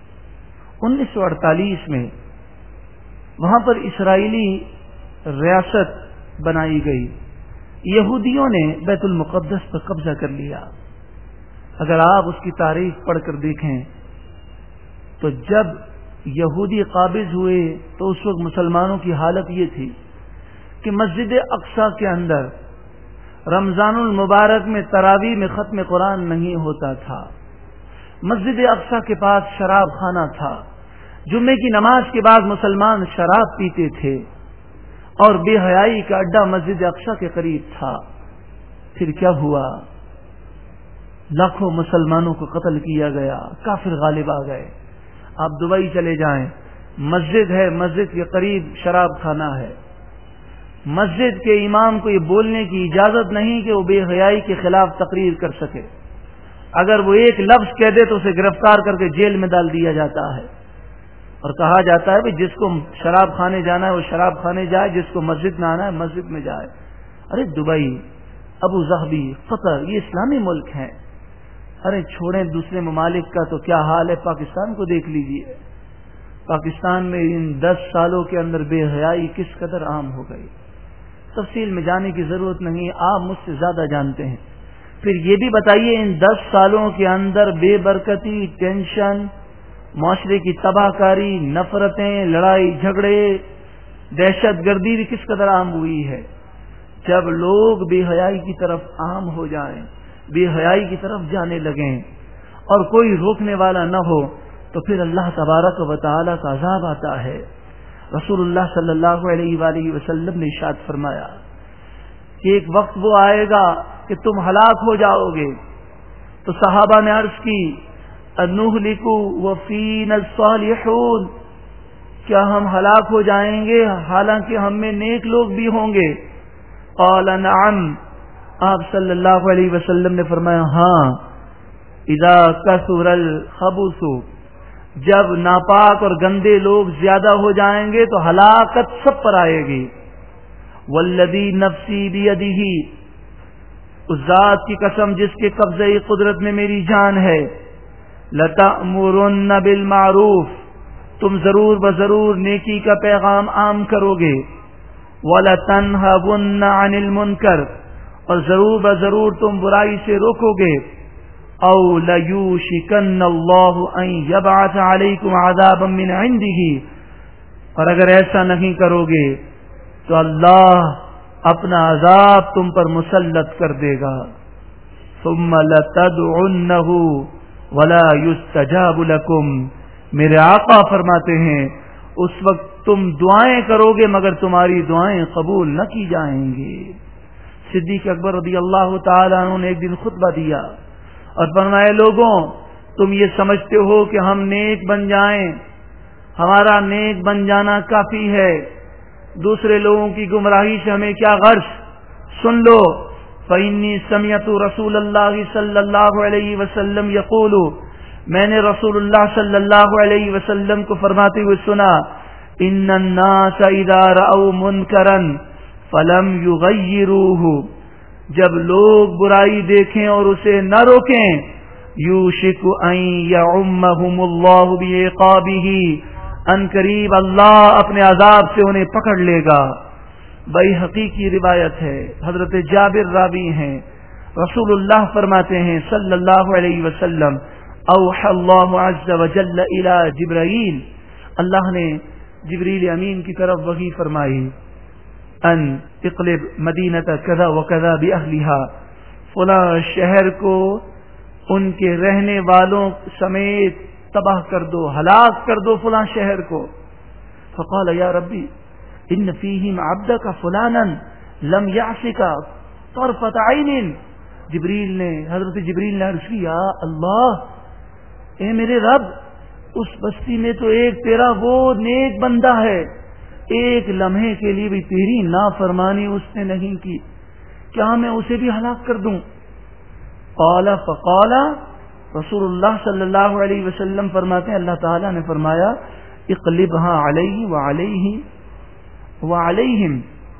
1948 میں وہاں پر اسرائیلی ریاست بنائی گئی، یہودیوں نے بیت المقدس پر قبضہ کر لیا۔ اگر آپ اس کی تاریخ پڑھ کر دیکھیں تو جب یہودی قابض ہوئے تو اس وقت مسلمانوں کی حالت یہ تھی کہ مسجد اقصی کے اندر رمضان المبارک میں تراویح میں ختم قرآن نہیں ہوتا تھا، مسجد اقصی کے پاس شراب خانہ تھا، جمعے کی نماز کے بعد مسلمان شراب پیتے تھے، اور بے حیائی کا اڈا مسجد اقصی کے قریب تھا۔ پھر کیا ہوا؟ لاکھوں مسلمانوں کو قتل کیا گیا، کافر غالب آ گئے۔ آپ دبئی چلے جائیں، مسجد ہے، مسجد کے قریب شراب خانہ ہے، مسجد کے امام کو یہ بولنے کی اجازت نہیں کہ وہ بے حیائی کے خلاف تقریر کر سکے، اگر وہ ایک لفظ کہہ دے تو اسے گرفتار کر کے جیل میں ڈال دیا جاتا ہے، اور کہا جاتا ہے کہ جس کو شراب خانے جانا ہے وہ شراب خانے جائے، جس کو مسجد میں آنا ہے مسجد میں جائے۔ ارے دبئی، ابو ظہبی، قطر، یہ اسلامی ملک ہیں، ارے چھوڑیں دوسرے ممالک کا تو کیا حال ہے، پاکستان کو دیکھ لیجئے، پاکستان میں ان 10 سالوں کے اندر بے حیائی کس قدر عام ہو گئی۔ تفصیل میں جانے کی ضرورت نہیں، آپ مجھ سے زیادہ جانتے ہیں۔ پھر یہ بھی بتائیے ان 10 سالوں کے اندر بے برکتی، ٹینشن، معاشرے کی تباہ کاری، نفرتیں، لڑائی جھگڑے، دہشت گردی بھی کس قدر عام ہوئی ہے۔ جب لوگ بے حیائی کی طرف عام ہو جائیں، بے حیائی کی طرف جانے لگیں اور کوئی روکنے والا نہ ہو تو پھر اللہ تبارک و تعالی کا عذاب آتا ہے۔ رسول اللہ صلی اللہ علیہ وآلہ وسلم نے ارشاد فرمایا کہ ایک وقت وہ آئے گا کہ تم ہلاک ہو جاؤ گے، تو صحابہ نے عرض کی انہلک وفینا الصالحون، کیا ہم ہلاک ہو جائیں گے حالانکہ ہم میں نیک لوگ بھی ہوں گے؟ قال نعم، آپ صلی اللہ علیہ وسلم نے فرمایا ہاں، اذا کثر الخبث، جب ناپاک اور گندے لوگ زیادہ ہو جائیں گے تو ہلاکت سب پر آئے گی۔ والذی نفسی بیدہ، اس ذات کی قسم جس کے قبضہ قدرت میں میری جان ہے، لتأمرن بالمعروف، تم ضرور بضرور نیکی کا پیغام عام کرو گے، وَلَتَنْهَوُنَّ عَنِ الْمُنْكَرِ، اور ضرور بضرور تم برائی سے روکو گے، او لَيُوشِكَنَّ اللَّهُ أَن يَبْعَثَ عَلَيْكُمْ عَذَابًا مِّنْ عِنْدِهِ، اور اگر ایسا نہیں کرو گے تو اللہ اپنا عذاب تم پر مسلط کر دے گا۔ ثُمَّ لَتَدْعُنَّهُ وَلَا يُسْتَجَابُ لَكُمْ، میرے آقا فرماتے ہیں اس وقت تم دعائیں کرو گے مگر تمہاری دعائیں قبول نہ کی جائیں گی۔ صدیق اکبر رضی اللہ تعالیٰ عنہ نے ایک دن خطبہ دیا اور فرمایا لوگوں تم یہ سمجھتے ہو کہ ہم نیک بن جائیں، ہمارا نیک بن جانا کافی ہے، دوسرے لوگوں کی گمراہی سے ہمیں کیا غرض؟ سن لو، فإنی سمعت رسول اللہ صلی اللہ علیہ وسلم یقول، میں نے رسول اللہ صلی اللہ علیہ وسلم کو فرماتے ہوئے سنا، ان الناس اذا رأوا منکرا فلم یغیروہ، جب لوگ برائی دیکھیں اور اسے نہ روکیں، یوشک ان یعمہم اللہ بعقابہ، ان قریب اللہ اپنے عذاب سے انہیں پکڑ لے گا۔ بیہقی کی روایت ہے، حضرت جابر راوی ہیں، رسول اللہ فرماتے ہیں صلی اللہ علیہ وسلم، اوحى اللہ عز وجل الى جبرائیل، اللہ نے جبریل امین کی طرف وحی فرمائی، ان اقلب مدینۃ کذا وکذا باہلها، فلاں شہر کو ان کے رہنے والوں سمیت تباہ کر دو، ہلاک کر دو فلاں شہر کو۔ فقال یا ربی ان فیہم عبدک فلانا لم یعصک طرفۃ عین، حضرت جبریل نے عرض کی، یا اللہ، اے میرے رب، اس بستی میں تو ایک تیرا وہ نیک بندہ ہے، ایک لمحے کے لیے بھی تیری نافرمانی اس نے نہیں کی، کیا میں اسے بھی ہلاک کر دوں؟ فقال رسول اللہ صلی اللہ علیہ وسلم فرماتے ہیں، اللہ تعالیٰ نے فرمایا، اقلبها علیہ وعلیہم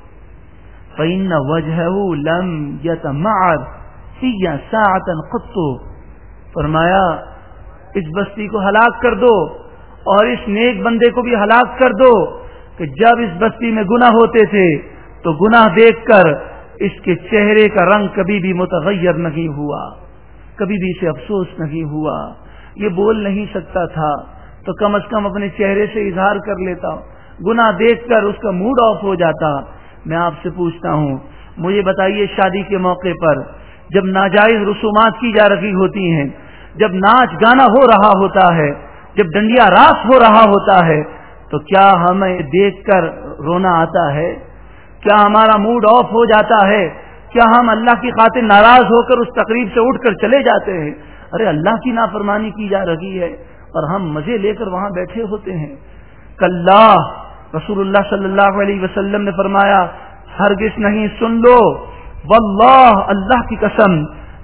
فإن وجهه لم يتمعر في ساعة قط، فرمایا اس بستی کو ہلاک کر دو اور اس نیک بندے کو بھی ہلاک کر دو کہ جب اس بستی میں گناہ ہوتے تھے تو گناہ دیکھ کر اس کے چہرے کا رنگ کبھی بھی متغیر نہیں ہوا، کبھی بھی اسے افسوس نہیں ہوا، یہ بول نہیں سکتا تھا تو کم از کم اپنے چہرے سے اظہار کر لیتا، گناہ دیکھ کر اس کا موڈ آف ہو جاتا۔ میں آپ سے پوچھتا ہوں، مجھے بتائیے، شادی کے موقع پر جب ناجائز رسومات کی جا رہی ہوتی ہیں، جب ناچ گانا ہو رہا ہوتا ہے، جب ڈنڈیا راس ہو رہا ہوتا ہے، تو کیا ہمیں دیکھ کر رونا آتا ہے؟ کیا ہمارا موڈ آف ہو جاتا ہے؟ کیا ہم اللہ کی خاطر ناراض ہو کر اس تقریب سے اٹھ کر چلے جاتے ہیں؟ ارے اللہ کی نافرمانی کی جا رہی ہے اور ہم مزے لے کر وہاں بیٹھے ہوتے ہیں۔ کلا، رسول اللہ صلی اللہ علیہ وسلم نے فرمایا، ہرگز نہیں، سن لو، واللہ، اللہ کی قسم،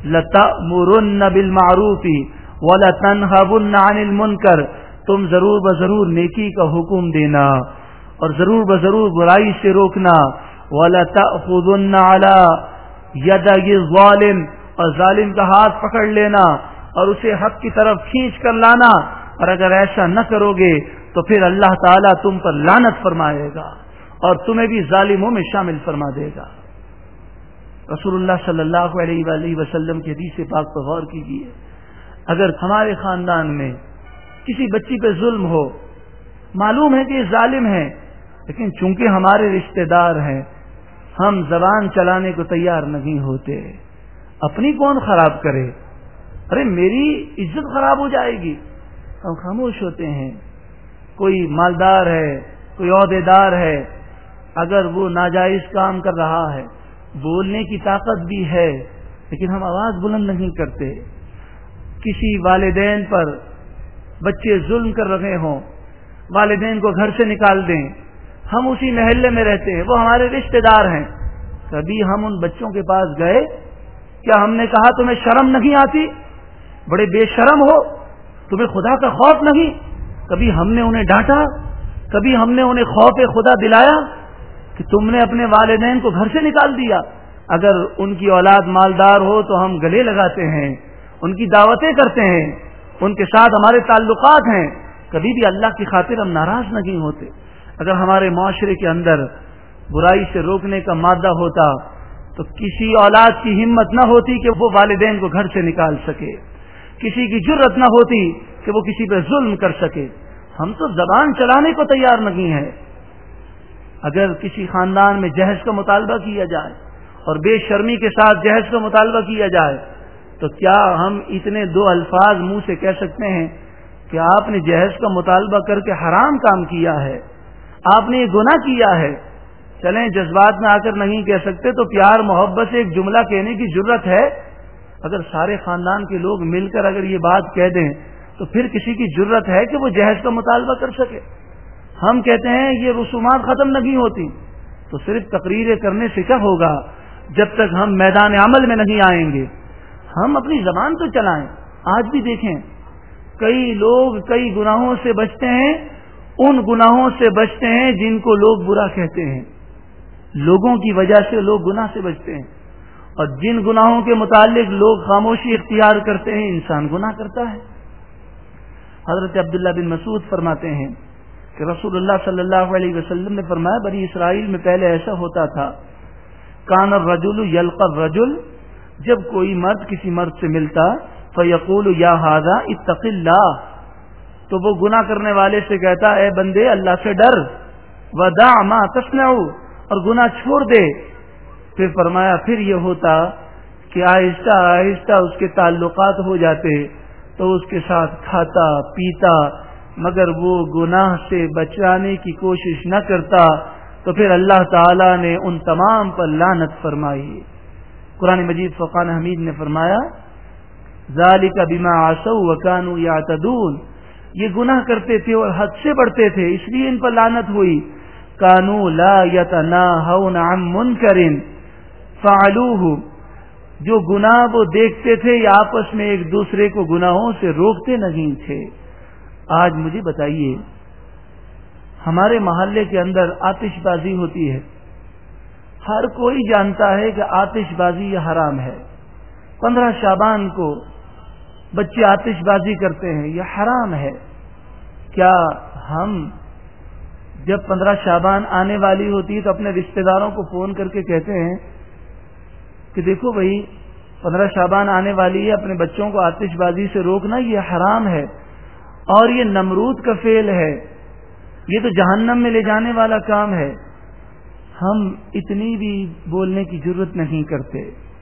لتأمرن بالمعروف ولتنہون عن المنکر، تم ضرور بضرور نیکی کا حکم دینا اور ضرور بضرور برائی سے روکنا، ولتأخذن علی ید الظالم، اور ظالم کا ہاتھ پکڑ لینا اور اسے حق کی طرف کھینچ کر لانا، اور اگر ایسا نہ کرو گے تو پھر اللہ تعالیٰ تم پر لعنت فرمائے گا اور تمہیں بھی ظالموں میں شامل فرما دے گا۔ رسول اللہ صلی اللہ علیہ وآلہ وسلم کی حدیث پاک پر غور کیجیے، اگر ہمارے خاندان میں کسی بچی پہ ظلم ہو، معلوم ہے کہ یہ ظالم ہے، لیکن چونکہ ہمارے رشتہ دار ہیں، ہم زبان چلانے کو تیار نہیں ہوتے۔ اپنی کون خراب کرے؟ ارے میری عزت خراب ہو جائے گی، ہم خاموش ہوتے ہیں۔ کوئی مالدار ہے، کوئی عہدیدار ہے، اگر وہ ناجائز کام کر رہا ہے، بولنے کی طاقت بھی ہے لیکن ہم آواز بلند نہیں کرتے۔ کسی والدین پر بچے ظلم کر رہے ہوں، والدین کو گھر سے نکال دیں، ہم اسی محلے میں رہتے ہیں، وہ ہمارے رشتہ دار ہیں، کبھی ہم ان بچوں کے پاس گئے؟ کیا ہم نے کہا تمہیں شرم نہیں آتی؟ بڑے بے شرم ہو، تمہیں خدا کا خوف نہیں؟ کبھی ہم نے انہیں ڈانٹا؟ کبھی ہم نے انہیں خوف خدا دلایا کہ تم نے اپنے والدین کو گھر سے نکال دیا؟ اگر ان کی اولاد مالدار ہو تو ہم گلے لگاتے ہیں، ان کی دعوتیں کرتے ہیں، ان کے ساتھ ہمارے تعلقات ہیں، کبھی بھی اللہ کی خاطر ہم ناراض نہیں ہوتے۔ اگر ہمارے معاشرے کے اندر برائی سے روکنے کا مادہ ہوتا تو کسی اولاد کی ہمت نہ ہوتی کہ وہ والدین کو گھر سے نکال سکے، کسی کی جرت نہ ہوتی کہ وہ کسی پہ ظلم کر سکے۔ ہم تو زبان چلانے کو تیار نہیں ہے۔ اگر کسی خاندان میں جہیز کا مطالبہ کیا جائے اور بے شرمی کے ساتھ جہیز کا مطالبہ کیا جائے تو کیا ہم اتنے دو الفاظ منہ سے کہہ سکتے ہیں کہ آپ نے جہیز کا مطالبہ کر کے حرام کام کیا ہے، آپ نے یہ گناہ کیا ہے؟ چلیں جذبات میں آ کر نہیں کہہ سکتے تو پیار محبت سے ایک جملہ کہنے کی ضرورت ہے۔ اگر سارے خاندان کے لوگ مل کر اگر یہ بات کہہ دیں تو پھر کسی کی ضرورت ہے کہ وہ جہیز کا مطالبہ کر سکے؟ ہم کہتے ہیں یہ رسومات ختم نہیں ہوتی، تو صرف تقریریں کرنے سے کیا ہوگا جب تک ہم میدان عمل میں نہیں آئیں گے؟ ہم اپنی زبان تو چلائیں۔ آج بھی دیکھیں کئی لوگ کئی گناہوں سے بچتے ہیں، ان گناہوں سے بچتے ہیں جن کو لوگ برا کہتے ہیں، لوگوں کی وجہ سے لوگ گناہ سے بچتے ہیں، اور جن گناہوں کے متعلق لوگ خاموشی اختیار کرتے ہیں انسان گناہ کرتا ہے۔ حضرت عبداللہ بن مسعود فرماتے ہیں کہ رسول اللہ صلی اللہ علیہ وسلم نے فرمایا بنی اسرائیل میں پہلے ایسا ہوتا تھا، کان الرجل یلقى الرجل، جب کوئی مرد کسی مرد سے ملتا فیقول یا ھذا اتق اللہ، تو وہ گناہ کرنے والے سے کہتا اے بندے اللہ سے ڈر، ودع ما تصنع، اور گناہ چھوڑ دے۔ پھر فرمایا پھر یہ ہوتا کہ آہستہ آہستہ اس کے تعلقات ہو جاتے، تو اس کے ساتھ کھاتا پیتا، مگر وہ گناہ سے بچانے کی کوشش نہ کرتا، تو پھر اللہ تعالی نے ان تمام پر لعنت فرمائی۔ قرآن مجید فرقان حمید نے فرمایا ذالک بما عصوا وکانوا یعتدون، یہ گناہ کرتے تھے اور حد سے بڑھتے تھے اس لیے ان پر لعنت ہوئی۔ کانوا لا یتناہون عن منکر فعلوہ، جو گناہ وہ دیکھتے تھے یا آپس میں ایک دوسرے کو گناہوں سے روکتے نہیں تھے۔ آج مجھے بتائیے ہمارے محلے کے اندر آتش بازی ہوتی ہے، ہر کوئی جانتا ہے کہ آتش بازی یہ حرام ہے۔ 15 شعبان کو بچے آتش بازی کرتے ہیں، یہ حرام ہے۔ کیا ہم جب 15 شعبان آنے والی ہوتی ہے تو اپنے رشتہ داروں کو فون کر کے کہتے ہیں کہ دیکھو بھائی 15 شعبان آنے والی ہے، اپنے بچوں کو آتش بازی سے روکنا، یہ حرام ہے اور یہ نمرود کا فعل ہے، یہ تو جہنم میں لے جانے والا کام ہے؟ ہم اتنی بھی بولنے کی جرت نہیں کرتے۔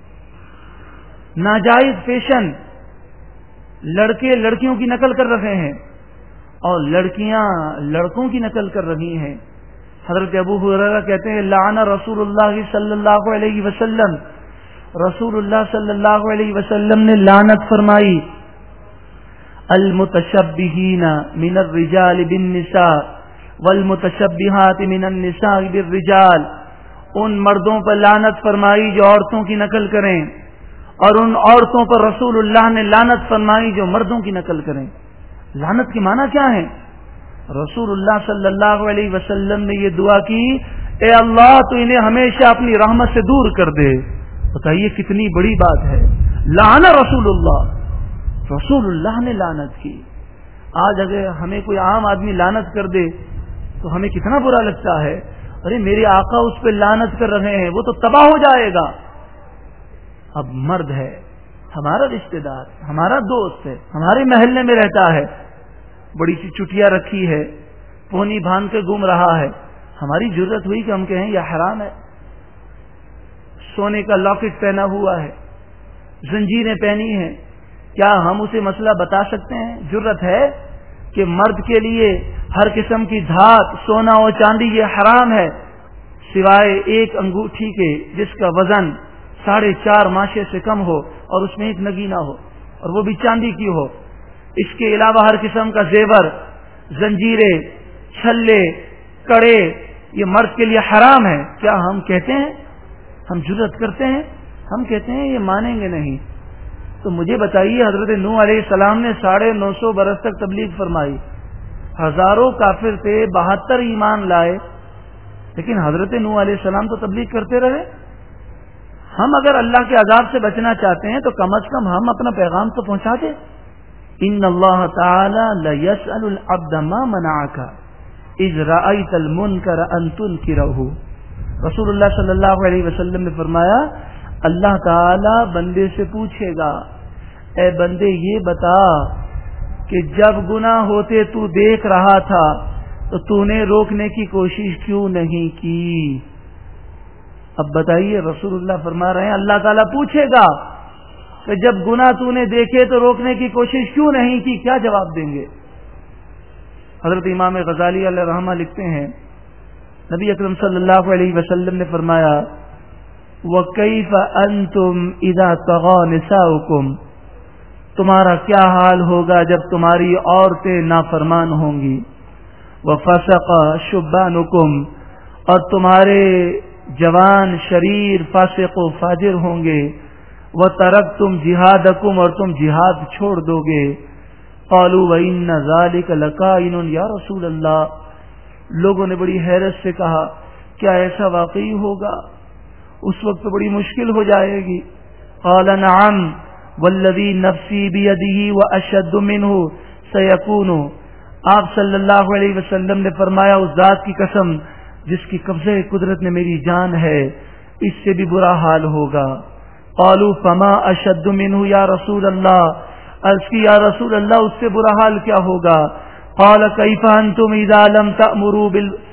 ناجائز فیشن، لڑکے لڑکیوں کی نقل کر رہے ہیں اور لڑکیاں لڑکوں کی نقل کر رہی ہیں۔ حضرت ابو ہریرہ کہتے ہیں لعن رسول اللہ صلی اللہ علیہ وسلم، رسول اللہ صلی اللہ علیہ وسلم نے لعنت فرمائی المتشبہین من الرجال بالنساء والمتشبہات من النساء بالرجال، ان مردوں پر لعنت فرمائی جو عورتوں کی نقل کریں، اور ان عورتوں پر رسول اللہ نے لعنت فرمائی جو مردوں کی نقل کریں۔ لعنت کی معنی کیا ہے؟ رسول اللہ صلی اللہ علیہ وسلم نے یہ دعا کی اے اللہ تو انہیں ہمیشہ اپنی رحمت سے دور کر دے۔ بتائیے کتنی بڑی بات ہے، لعن رسول اللہ، رسول اللہ نے لعنت کی۔ آج اگر ہمیں کوئی عام آدمی لعنت کر دے تو ہمیں کتنا برا لگتا ہے، ارے میرے آقا اس پہ لعنت کر رہے ہیں، وہ تو تباہ ہو جائے گا۔ اب مرد ہے، ہمارا رشتہ دار، ہمارا دوست ہے، ہمارے محلے میں رہتا ہے، بڑی سی چٹیا رکھی ہے، پونی باندھ کے گھوم رہا ہے، ہماری جرت ہوئی کہ ہم کہیں یہ حرام ہے؟ سونے کا لاکٹ پہنا ہوا ہے، زنجیریں پہنی ہیں، کیا ہم اسے مسئلہ بتا سکتے ہیں؟ جرت ہے کہ مرد کے لیے ہر قسم کی دھات، سونا اور چاندی یہ حرام ہے، سوائے ایک انگوٹھی کے جس کا وزن 4.5 ماشے سے کم ہو اور اس میں ایک نگینہ ہو اور وہ بھی چاندی کی ہو۔ اس کے علاوہ ہر قسم کا زیور، زنجیریں، چھلے، کڑے، یہ مرد کے لیے حرام ہے۔ کیا ہم کہتے ہیں؟ ہم جرت کرتے ہیں؟ ہم کہتے ہیں یہ مانیں گے نہیں۔ تو مجھے بتائیے حضرت نوح علیہ السلام نے 950 برس تک تبلیغ فرمائی، ہزاروں کافر تھے، 72 ایمان لائے، لیکن حضرت نوح علیہ السلام تو تبلیغ کرتے رہے۔ ہم اگر اللہ کے عذاب سے بچنا چاہتے ہیں تو کم از کم ہم اپنا پیغام تو پہنچا دیں۔ ان اللہ تعالی لیسأل العبد ما منعک اذ رأیت المنکر ان تنکرہ، رسول اللہ صلی اللہ علیہ وسلم نے فرمایا اللہ تعالی بندے سے پوچھے گا اے بندے یہ بتا کہ جب گناہ ہوتے تو دیکھ رہا تھا تو تو نے روکنے کی کوشش کیوں نہیں کی؟ اب بتائیے رسول اللہ فرما رہے ہیں اللہ تعالیٰ پوچھے گا کہ جب گناہ تو نے دیکھے تو روکنے کی کوشش کیوں نہیں کی؟ کیا جواب دیں گے؟ حضرت امام غزالی علیہ رحمہ لکھتے ہیں نبی اکرم صلی اللہ علیہ وسلم نے فرمایا وَكَيْفَ أَنْتُمْ إِذَا طَغَى نِسَاؤُكُمْ، تمہارا کیا حال ہوگا جب تمہاری عورتیں نافرمان ہوں گی، وفسق شبانکم، اور تمہارے جوان شریر فاسق و فاجر ہوں گے، وترکتم جہادکم، اور تم جہاد چھوڑ دو گے۔ قالوا وإن ذلك لکائن یا رسول اللہ، لوگوں نے بڑی حیرت سے کہا کیا ایسا واقعی ہوگا؟ اس وقت تو بڑی مشکل ہو جائے گی۔ قال نعم والذی نفسی بیدہ واشد منہ سیکون، آپ صلی اللہ علیہ وسلم نے فرمایا اس ذات کی قسم جس کی قبضہ قدرت میں میری جان ہے، اس سے بھی برا حال ہوگا۔ قالوا فما اشد منہ یا رسول اللہ، عرض کی یا رسول اللہ اس سے برا حال کیا ہوگا؟ قال کیف انتم اذا لم تأمروا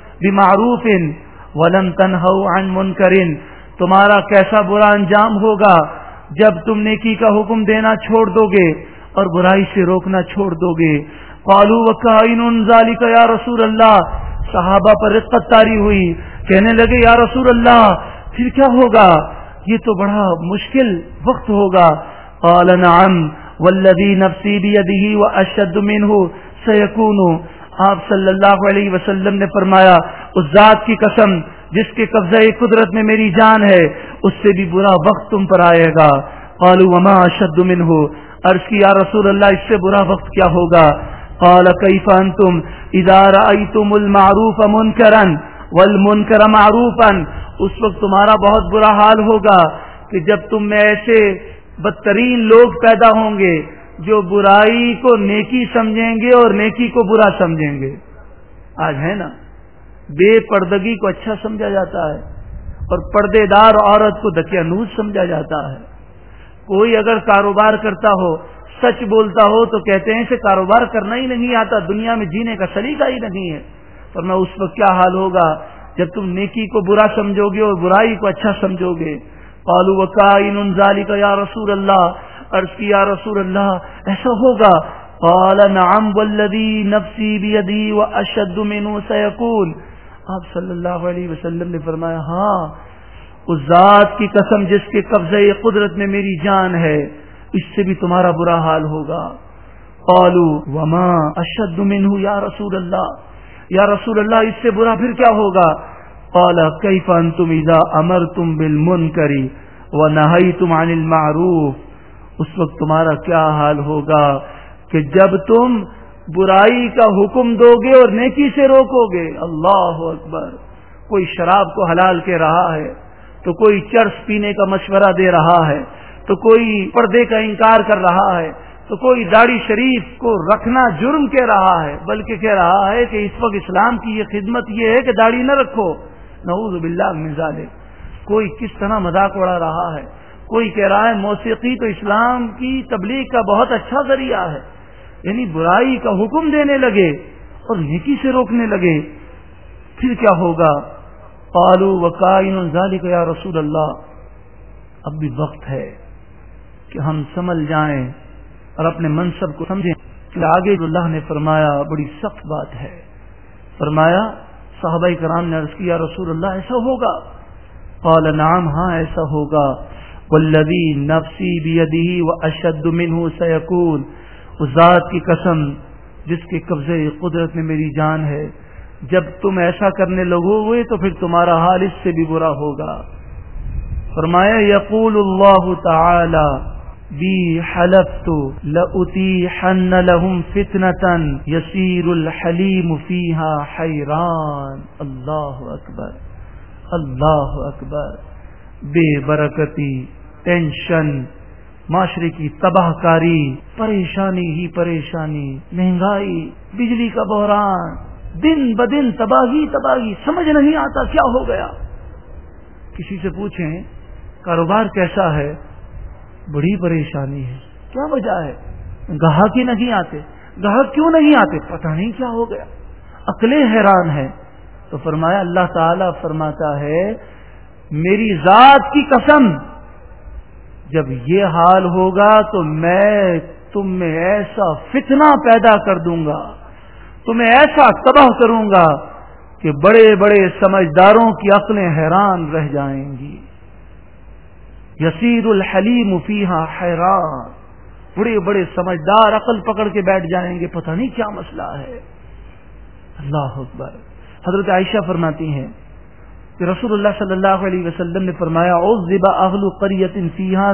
بمعروف ولم تنہوا عن منکر، تمہارا کیسا برا انجام ہوگا جب تم نیکی کا حکم دینا چھوڑ دو گے اور برائی سے روکنا چھوڑ دو گے۔ قالوا وکائن ذلک یا رسول اللہ، صحابہ پر رقت طاری ہوئی، کہنے لگے یا رسول اللہ پھر کیا ہوگا؟ یہ تو بڑا مشکل وقت ہوگا۔ قال نعم والذی نفسی بیدہ واشد منہ سیکون، آپ صلی اللہ علیہ وسلم نے فرمایا اس ذات کی قسم جس کے قبضہ قدرت میں میری جان ہے، اس سے بھی برا وقت تم پر آئے گا۔ قالوا وما اشد منہ، عرض کی یا رسول اللہ اس سے برا وقت کیا ہوگا؟ قال کیف انتم اذا رأیتم المعروف منکرا والمنکر معروفا، اس وقت تمہارا بہت برا حال ہوگا کہ جب تم میں ایسے بدترین لوگ پیدا ہوں گے جو برائی کو نیکی سمجھیں گے اور نیکی کو برا سمجھیں گے۔ آج ہے نا، بے پردگی کو اچھا سمجھا جاتا ہے اور پردے دار عورت کو دقیانوس سمجھا جاتا ہے۔ کوئی اگر کاروبار کرتا ہو، سچ بولتا ہو تو کہتے ہیں اسے کاروبار کرنا ہی نہیں آتا، دنیا میں جینے کا سلیقہ ہی نہیں ہے۔ ورنہ اس وقت کیا حال ہوگا جب تم نیکی کو برا سمجھو گے اور برائی کو اچھا سمجھو گے۔ قالوا وکائن ذلک یا رسول اللہ، عرض کی یا رسول اللہ ایسا ہوگا؟ قال نعم والذی نفسی بیدہ واشد منہ سیکون، آپ صلی اللہ علیہ وسلم نے فرمایا ہاں اس ذات کی قسم جس کے قبضہ قدرت میں میری جان ہے، اس سے بھی تمہارا برا حال ہوگا۔ قالوا وما اشد منہ یا رسول اللہ، یا رسول اللہ اس سے برا پھر کیا ہوگا؟ قال کیف انتم اذا امرتم بالمنکر ونہیتم عن المعروف، اس وقت تمہارا کیا حال ہوگا کہ جب تم برائی کا حکم دو گے اور نیکی سے روکو گے۔ اللہ اکبر، کوئی شراب کو حلال کہہ رہا ہے تو کوئی چرس پینے کا مشورہ دے رہا ہے تو کوئی پردے کا انکار کر رہا ہے تو کوئی داڑھی شریف کو رکھنا جرم کہہ رہا ہے، بلکہ کہہ رہا ہے کہ اس وقت اسلام کی یہ خدمت یہ ہے کہ داڑھی نہ رکھو، نعوذ باللہ من ذالک۔ کوئی کس طرح مذاق اڑا رہا ہے، کوئی کہہ رہا ہے موسیقی تو اسلام کی تبلیغ کا بہت اچھا ذریعہ ہے، یعنی برائی کا حکم دینے لگے اور نیکی سے روکنے لگے، پھر کیا ہوگا؟ قالوا وکائن ذلک یا رسول اللہ، اب بھی وقت ہے کہ ہم سمجھ جائیں اور اپنے منصب کو سمجھیں کہ آگے جو اللہ نے فرمایا بڑی سخت بات ہے۔ فرمایا صحابہ کرام نے عرض کیا رسول اللہ ایسا ہوگا؟ قال نعم، ہاں ایسا ہوگا۔ والذی نفسی بیدہ واشد منہ سیکون، اس ذات کی قسم جس کے قبضے قدرت میں میری جان ہے، جب تم ایسا کرنے لگو گے تو پھر تمہارا حال اس سے بھی برا ہوگا۔ فرمایا یقول اللہ تعالی بی حلفت لأتیحن لهم فتنة یسیر الحلیم فیہا حیران۔ اللہ اکبر، اللہ اکبر۔ بے برکتی، ٹینشن، معاشرے کی تباہ کاری، پریشانی ہی پریشانی، مہنگائی، بجلی کا بحران، دن بدن تباہی تباہی، سمجھ نہیں آتا کیا ہو گیا۔ کسی سے پوچھیں کاروبار کیسا ہے؟ بڑی پریشانی ہے۔ کیا وجہ ہے؟ گاہک ہی نہیں آتے۔ گاہک کیوں نہیں آتے؟ پتہ نہیں کیا ہو گیا، عقلیں حیران ہیں۔ تو فرمایا اللہ تعالی فرماتا ہے میری ذات کی قسم جب یہ حال ہوگا تو میں تم میں ایسا فتنہ پیدا کر دوں گا، تمہیں ایسا تباہ کروں گا کہ بڑے بڑے سمجھداروں کی عقلیں حیران رہ جائیں گی۔ یسیر الحلیم فیہا حیران، بڑے بڑے سمجھدار عقل پکڑ کے بیٹھ جائیں گے، پتہ نہیں کیا مسئلہ ہے۔ اللہ اکبر. حضرت عائشہ فرماتی ہیں کہ رسول اللہ صلی اللہ علیہ وسلم نے فرمایا عذب اہل قریۃ فیہا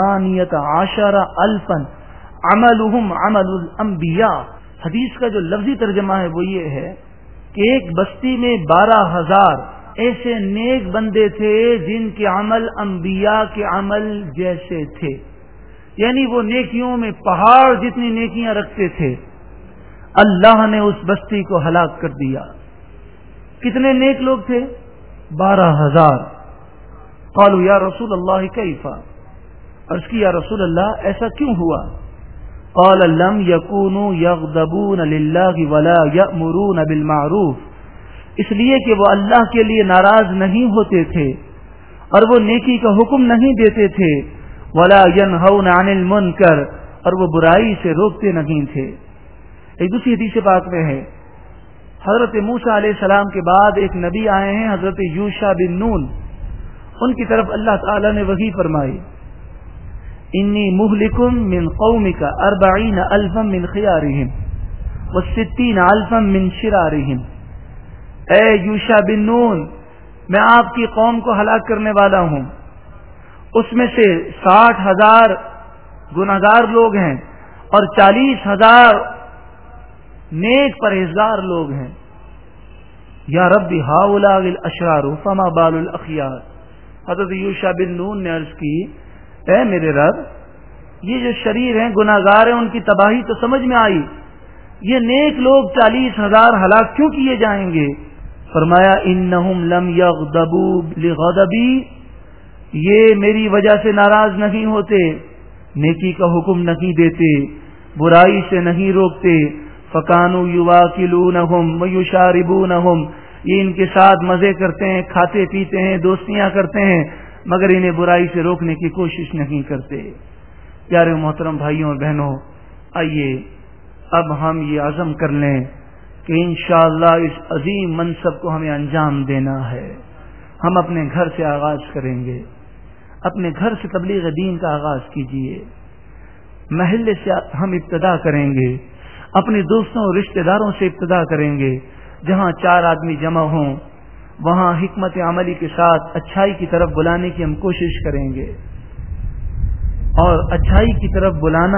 18,000 عملهم عمل الانبیاء. حدیث کا جو لفظی ترجمہ ہے وہ یہ ہے کہ ایک بستی میں 12,000 ایسے نیک بندے تھے جن کے عمل انبیاء کے عمل جیسے تھے، یعنی وہ نیکیوں میں پہاڑ جتنی نیکیاں رکھتے تھے. اللہ نے اس بستی کو ہلاک کر دیا. کتنے نیک لوگ تھے؟ 12,000. قالوا یا رسول اللہ کیف؟ عرض کی یا رسول اللہ ایسا کیوں ہوا؟ قال لم يكونوا يغضبون للہ ولا يأمرون بالمعروف. اس لیے کہ وہ اللہ کے لیے ناراض نہیں ہوتے تھے اور وہ نیکی کا حکم نہیں دیتے تھے، ولا ينهون عن المنکر، اور وہ برائی سے روکتے نہیں تھے. ایک دوسری حدیث پاک میں ہے حضرت موسیٰ علیہ السلام کے بعد ایک نبی آئے ہیں حضرت یوشع بن نون. ان کی طرف اللہ تعالی نے وحی فرمائی انی مہلکم من قومک 40,000 من خیارہم و60,000 من شرارہم. اے یوشع بن نون، میں آپ کی قوم کو ہلاک کرنے والا ہوں. اس میں سے 60,000 گناہگار لوگ ہیں اور 40,000 نیک پرہیزگار لوگ ہیں. یا رب ہؤلاء الاشرار فما بال الاخیار. حضرت یوشع بن نون نے عرض کی اے میرے رب، یہ جو شریر ہیں گناہگار ہیں ان کی تباہی تو سمجھ میں آئی، یہ نیک لوگ 40,000 ہلاک کیوں کیے جائیں گے؟ فرمایا انہم لم یغضبوا لغضبی، یہ میری وجہ سے ناراض نہیں ہوتے، نیکی کا حکم نہیں دیتے، برائی سے نہیں روکتے. فکانوا یواکلونہم ویشاربونہم، یہ ان کے ساتھ مزے کرتے ہیں، کھاتے پیتے ہیں، دوستیاں کرتے ہیں، مگر انہیں برائی سے روکنے کی کوشش نہیں کرتے. پیارے محترم بھائیوں اور بہنوں، آئیے اب ہم یہ عزم کر لیں کہ انشاءاللہ اس عظیم منصب کو ہمیں انجام دینا ہے. ہم اپنے گھر سے آغاز کریں گے. اپنے گھر سے تبلیغ دین کا آغاز کیجیے. محلے سے ہم ابتدا کریں گے، اپنے دوستوں اور رشتہ داروں سے ابتدا کریں گے. جہاں 4 آدمی جمع ہوں وہاں حکمت عملی کے ساتھ اچھائی کی طرف بلانے کی ہم کوشش کریں گے. اور اچھائی کی طرف بلانا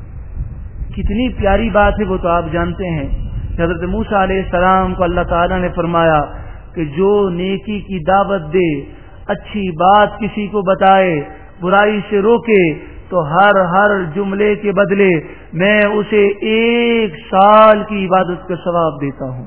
کتنی پیاری بات ہے وہ تو آپ جانتے ہیں. حضرت موسیٰ علیہ السلام کو اللہ تعالیٰ نے فرمایا کہ جو نیکی کی دعوت دے، اچھی بات کسی کو بتائے، برائی سے روکے، تو ہر جملے کے بدلے میں اسے 1 سال کی عبادت کا ثواب دیتا ہوں.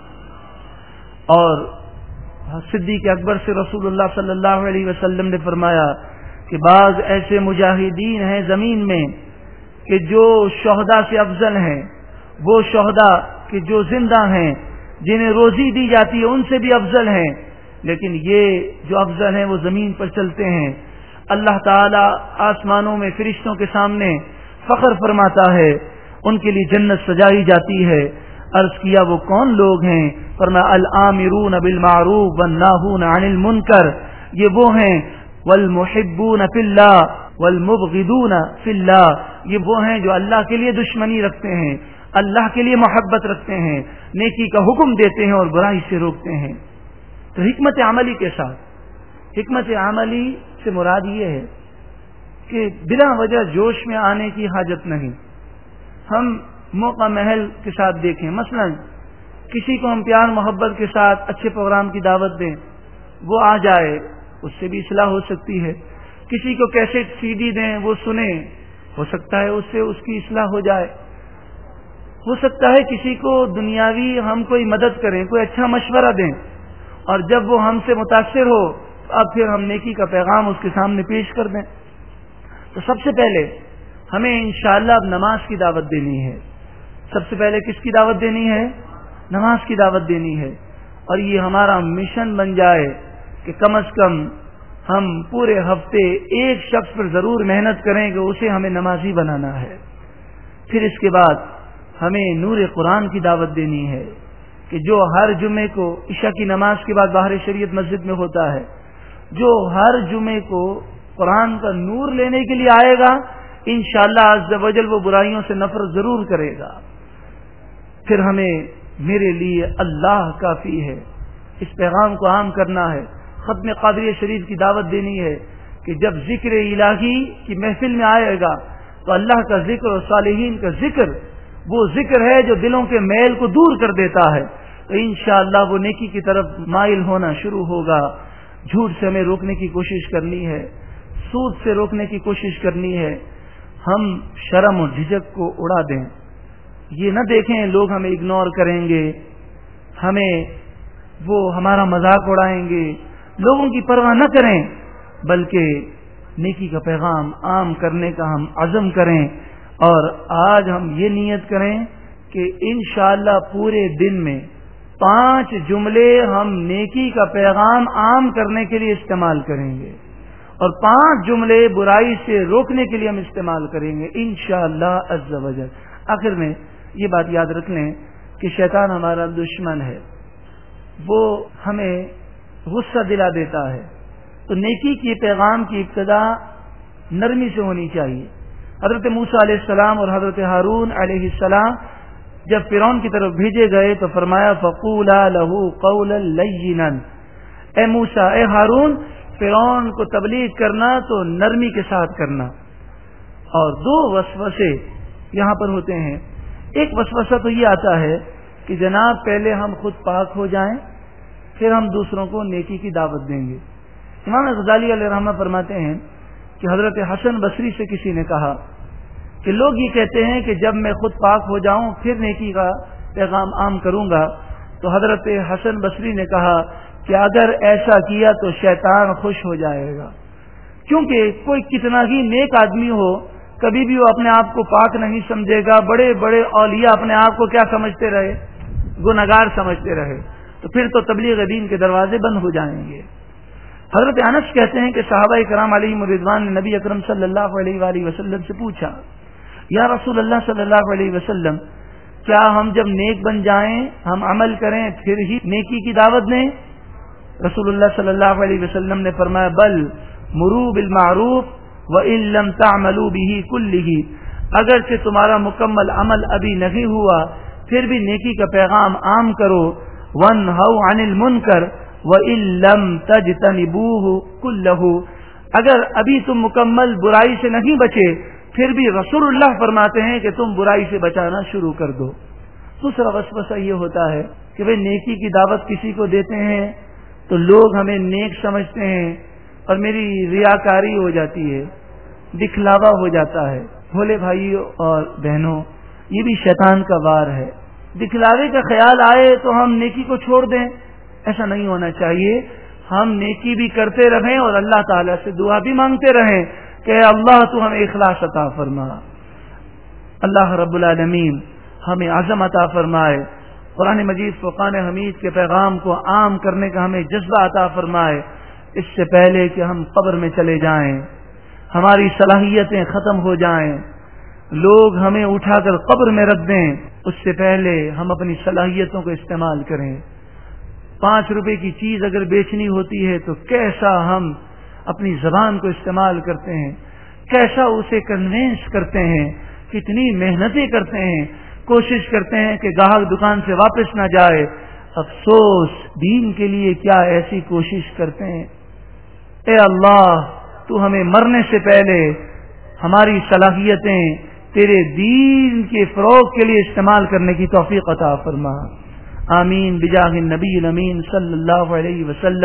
اور صدیق اکبر سے رسول اللہ صلی اللہ علیہ وسلم نے فرمایا کہ بعض ایسے مجاہدین ہیں زمین میں کہ جو شہداء سے افضل ہیں، وہ شہداء کہ جو زندہ ہیں، جنہیں روزی دی جاتی ہے، ان سے بھی افضل ہیں، لیکن یہ جو افضل ہیں وہ زمین پر چلتے ہیں. اللہ تعالی آسمانوں میں فرشتوں کے سامنے فخر فرماتا ہے، ان کے لیے جنت سجائی جاتی ہے. عرض کیا وہ کون لوگ ہیں؟ فرمایا الآمرون بالمعروف والناہون عن المنکر، یہ وہ ہیں والمحبون فی اللہ والمبغضون فی اللہ، یہ وہ ہیں جو اللہ کے لیے دشمنی رکھتے ہیں، اللہ کے لیے محبت رکھتے ہیں، نیکی کا حکم دیتے ہیں اور برائی سے روکتے ہیں. تو حکمت عملی کے ساتھ، حکمت عملی سے مراد یہ ہے کہ بلا وجہ جوش میں آنے کی حاجت نہیں. ہم موقع محل کے ساتھ دیکھیں، مثلا کسی کو ہم پیار محبت کے ساتھ اچھے پروگرام کی دعوت دیں، وہ آ جائے، اس سے بھی اصلاح ہو سکتی ہے. کسی کو کیسٹ CD دیں، وہ سنیں، ہو سکتا ہے اس سے اس کی اصلاح ہو جائے. ہو سکتا ہے کسی کو دنیاوی ہم کوئی مدد کریں، کوئی اچھا مشورہ دیں، اور جب وہ ہم سے متاثر ہو اب پھر ہم نیکی کا پیغام اس کے سامنے پیش کر دیں. تو سب سے پہلے ہمیں انشاءاللہ اب نماز کی دعوت دینی ہے. سب سے پہلے کس کی دعوت دینی ہے؟ نماز کی دعوت دینی ہے. اور یہ ہمارا مشن بن جائے کہ کم از کم ہم پورے ہفتے ایک شخص پر ضرور محنت کریں کہ اسے ہمیں نمازی بنانا ہے. پھر اس کے بعد ہمیں نور قرآن کی دعوت دینی ہے کہ جو ہر جمعے کو عشاء کی نماز کے بعد باہر شریعت مسجد میں ہوتا ہے، جو ہر جمعے کو قرآن کا نور لینے کے لیے آئے گا انشاءاللہ عز و جل وہ برائیوں سے نفرت ضرور کرے گا. پھر ہمیں میرے لیے اللہ کافی ہے. اس پیغام کو عام کرنا ہے. ختم قادریہ شریف کی دعوت دینی ہے کہ جب ذکر الہی کی محفل میں آئے گا تو اللہ کا ذکر اور صالحین کا ذکر وہ ذکر ہے جو دلوں کے میل کو دور کر دیتا ہے. تو انشاءاللہ وہ نیکی کی طرف مائل ہونا شروع ہوگا. جھوٹ سے ہمیں روکنے کی کوشش کرنی ہے, سود سے روکنے کی کوشش کرنی ہے. ہم شرم اور جھجک کو اڑا دیں. یہ نہ دیکھیں لوگ ہمیں اگنور کریں گے, ہمیں وہ ہمارا مذاق اڑائیں گے, لوگوں کی پرواہ نہ کریں, بلکہ نیکی کا پیغام عام کرنے کا ہم عزم کریں. اور آج ہم یہ نیت کریں کہ انشاءاللہ پورے دن میں 5 جملے ہم نیکی کا پیغام عام کرنے کے لیے استعمال کریں گے اور 5 جملے برائی سے روکنے کے لیے ہم استعمال کریں گے انشاءاللہ عز و جل. آخر میں یہ بات یاد رکھ لیں کہ شیطان ہمارا دشمن ہے, وہ ہمیں غصہ دلا دیتا ہے. تو نیکی کی پیغام کی ابتدا نرمی سے ہونی چاہیے. حضرت موسیٰ علیہ السلام اور حضرت ہارون علیہ السلام جب فرعون کی طرف بھیجے گئے تو فرمایا فقولا لہ قولا لینا, اے موسیٰ اے ہارون فرعون کو تبلیغ کرنا تو نرمی کے ساتھ کرنا. اور 2 وسوسے یہاں پر ہوتے ہیں. ایک وسوسہ تو یہ آتا ہے کہ جناب پہلے ہم خود پاک ہو جائیں پھر ہم دوسروں کو نیکی کی دعوت دیں گے. امام غزالی علیہ رحمہ فرماتے ہیں کہ حضرت حسن بصری سے کسی نے کہا کہ لوگ یہ کہتے ہیں کہ جب میں خود پاک ہو جاؤں پھر نیکی کا پیغام عام کروں گا. تو حضرت حسن بصری نے کہا کہ اگر ایسا کیا تو شیطان خوش ہو جائے گا, کیونکہ کوئی کتنا ہی نیک آدمی ہو کبھی بھی وہ اپنے آپ کو پاک نہیں سمجھے گا. بڑے بڑے اولیاء اپنے آپ کو کیا سمجھتے رہے, گنہگار سمجھتے رہے, تو پھر تو تبلیغ دین کے دروازے بند ہو جائیں گے. حضرت انس کہتے ہیں کہ صحابہ کرام علیہم رضوان نے نبی اکرم صلی اللہ علیہ وآلہ وسلم سے پوچھا یا رسول اللہ صلی اللہ علیہ وسلم کیا ہم جب نیک بن جائیں ہم عمل کریں پھر ہی نیکی کی دعوت دیں؟ رسول اللہ صلی اللہ علیہ وسلم نے فرمایا بل مرو بالمعروف وَإِن لَّمْ تَعْمَلُوا بِهِ كُلِّهِ, اگرچہ تمہارا مکمل عمل ابھی نہیں ہوا پھر بھی نیکی کا پیغام عام کرو. وَانْهَوْا عَنِ الْمُنكَرِ وَإِن لَّمْ تَجْتَنِبُوهُ كُلَّهُ, اگر ابھی تم مکمل برائی سے نہیں بچے پھر بھی رسول اللہ فرماتے ہیں کہ تم برائی سے بچانا شروع کر دو. دوسرا وسوسہ یہ ہوتا ہے کہ بھئی نیکی کی دعوت کسی کو دیتے ہیں تو لوگ ہمیں نیک سمجھتے ہیں اور میری ریاکاری ہو جاتی ہے, دکھلاوا ہو جاتا ہے. بھولے بھائیوں اور بہنوں, یہ بھی شیطان کا وار ہے. دکھلاوے کا خیال آئے تو ہم نیکی کو چھوڑ دیں, ایسا نہیں ہونا چاہیے. ہم نیکی بھی کرتے رہیں اور اللہ تعالیٰ سے دعا بھی مانگتے رہیں کہ اللہ تو ہمیں اخلاص عطا فرما. اللہ رب العالمین ہمیں عزم عطا فرمائے. قرآن مجید فرقان حمید کے پیغام کو عام کرنے کا ہمیں جذبہ عطا فرمائے. اس سے پہلے کہ ہم قبر میں چلے جائیں, ہماری صلاحیتیں ختم ہو جائیں, لوگ ہمیں اٹھا کر قبر میں رکھ دیں, اس سے پہلے ہم اپنی صلاحیتوں کو استعمال کریں. 5 روپے کی چیز اگر بیچنی ہوتی ہے تو کیسا ہم اپنی زبان کو استعمال کرتے ہیں, کیسا اسے کنوینس کرتے ہیں, کتنی محنتیں کرتے ہیں, کوشش کرتے ہیں کہ گاہک دکان سے واپس نہ جائے. افسوس دین کے لیے کیا ایسی کوشش کرتے ہیں. اے اللہ تو ہمیں مرنے سے پہلے ہماری صلاحیتیں تیرے دین کے فروغ کے لیے استعمال کرنے کی توفیق عطا فرما. آمین بجاہ النبی الامین صلی اللہ علیہ وسلم.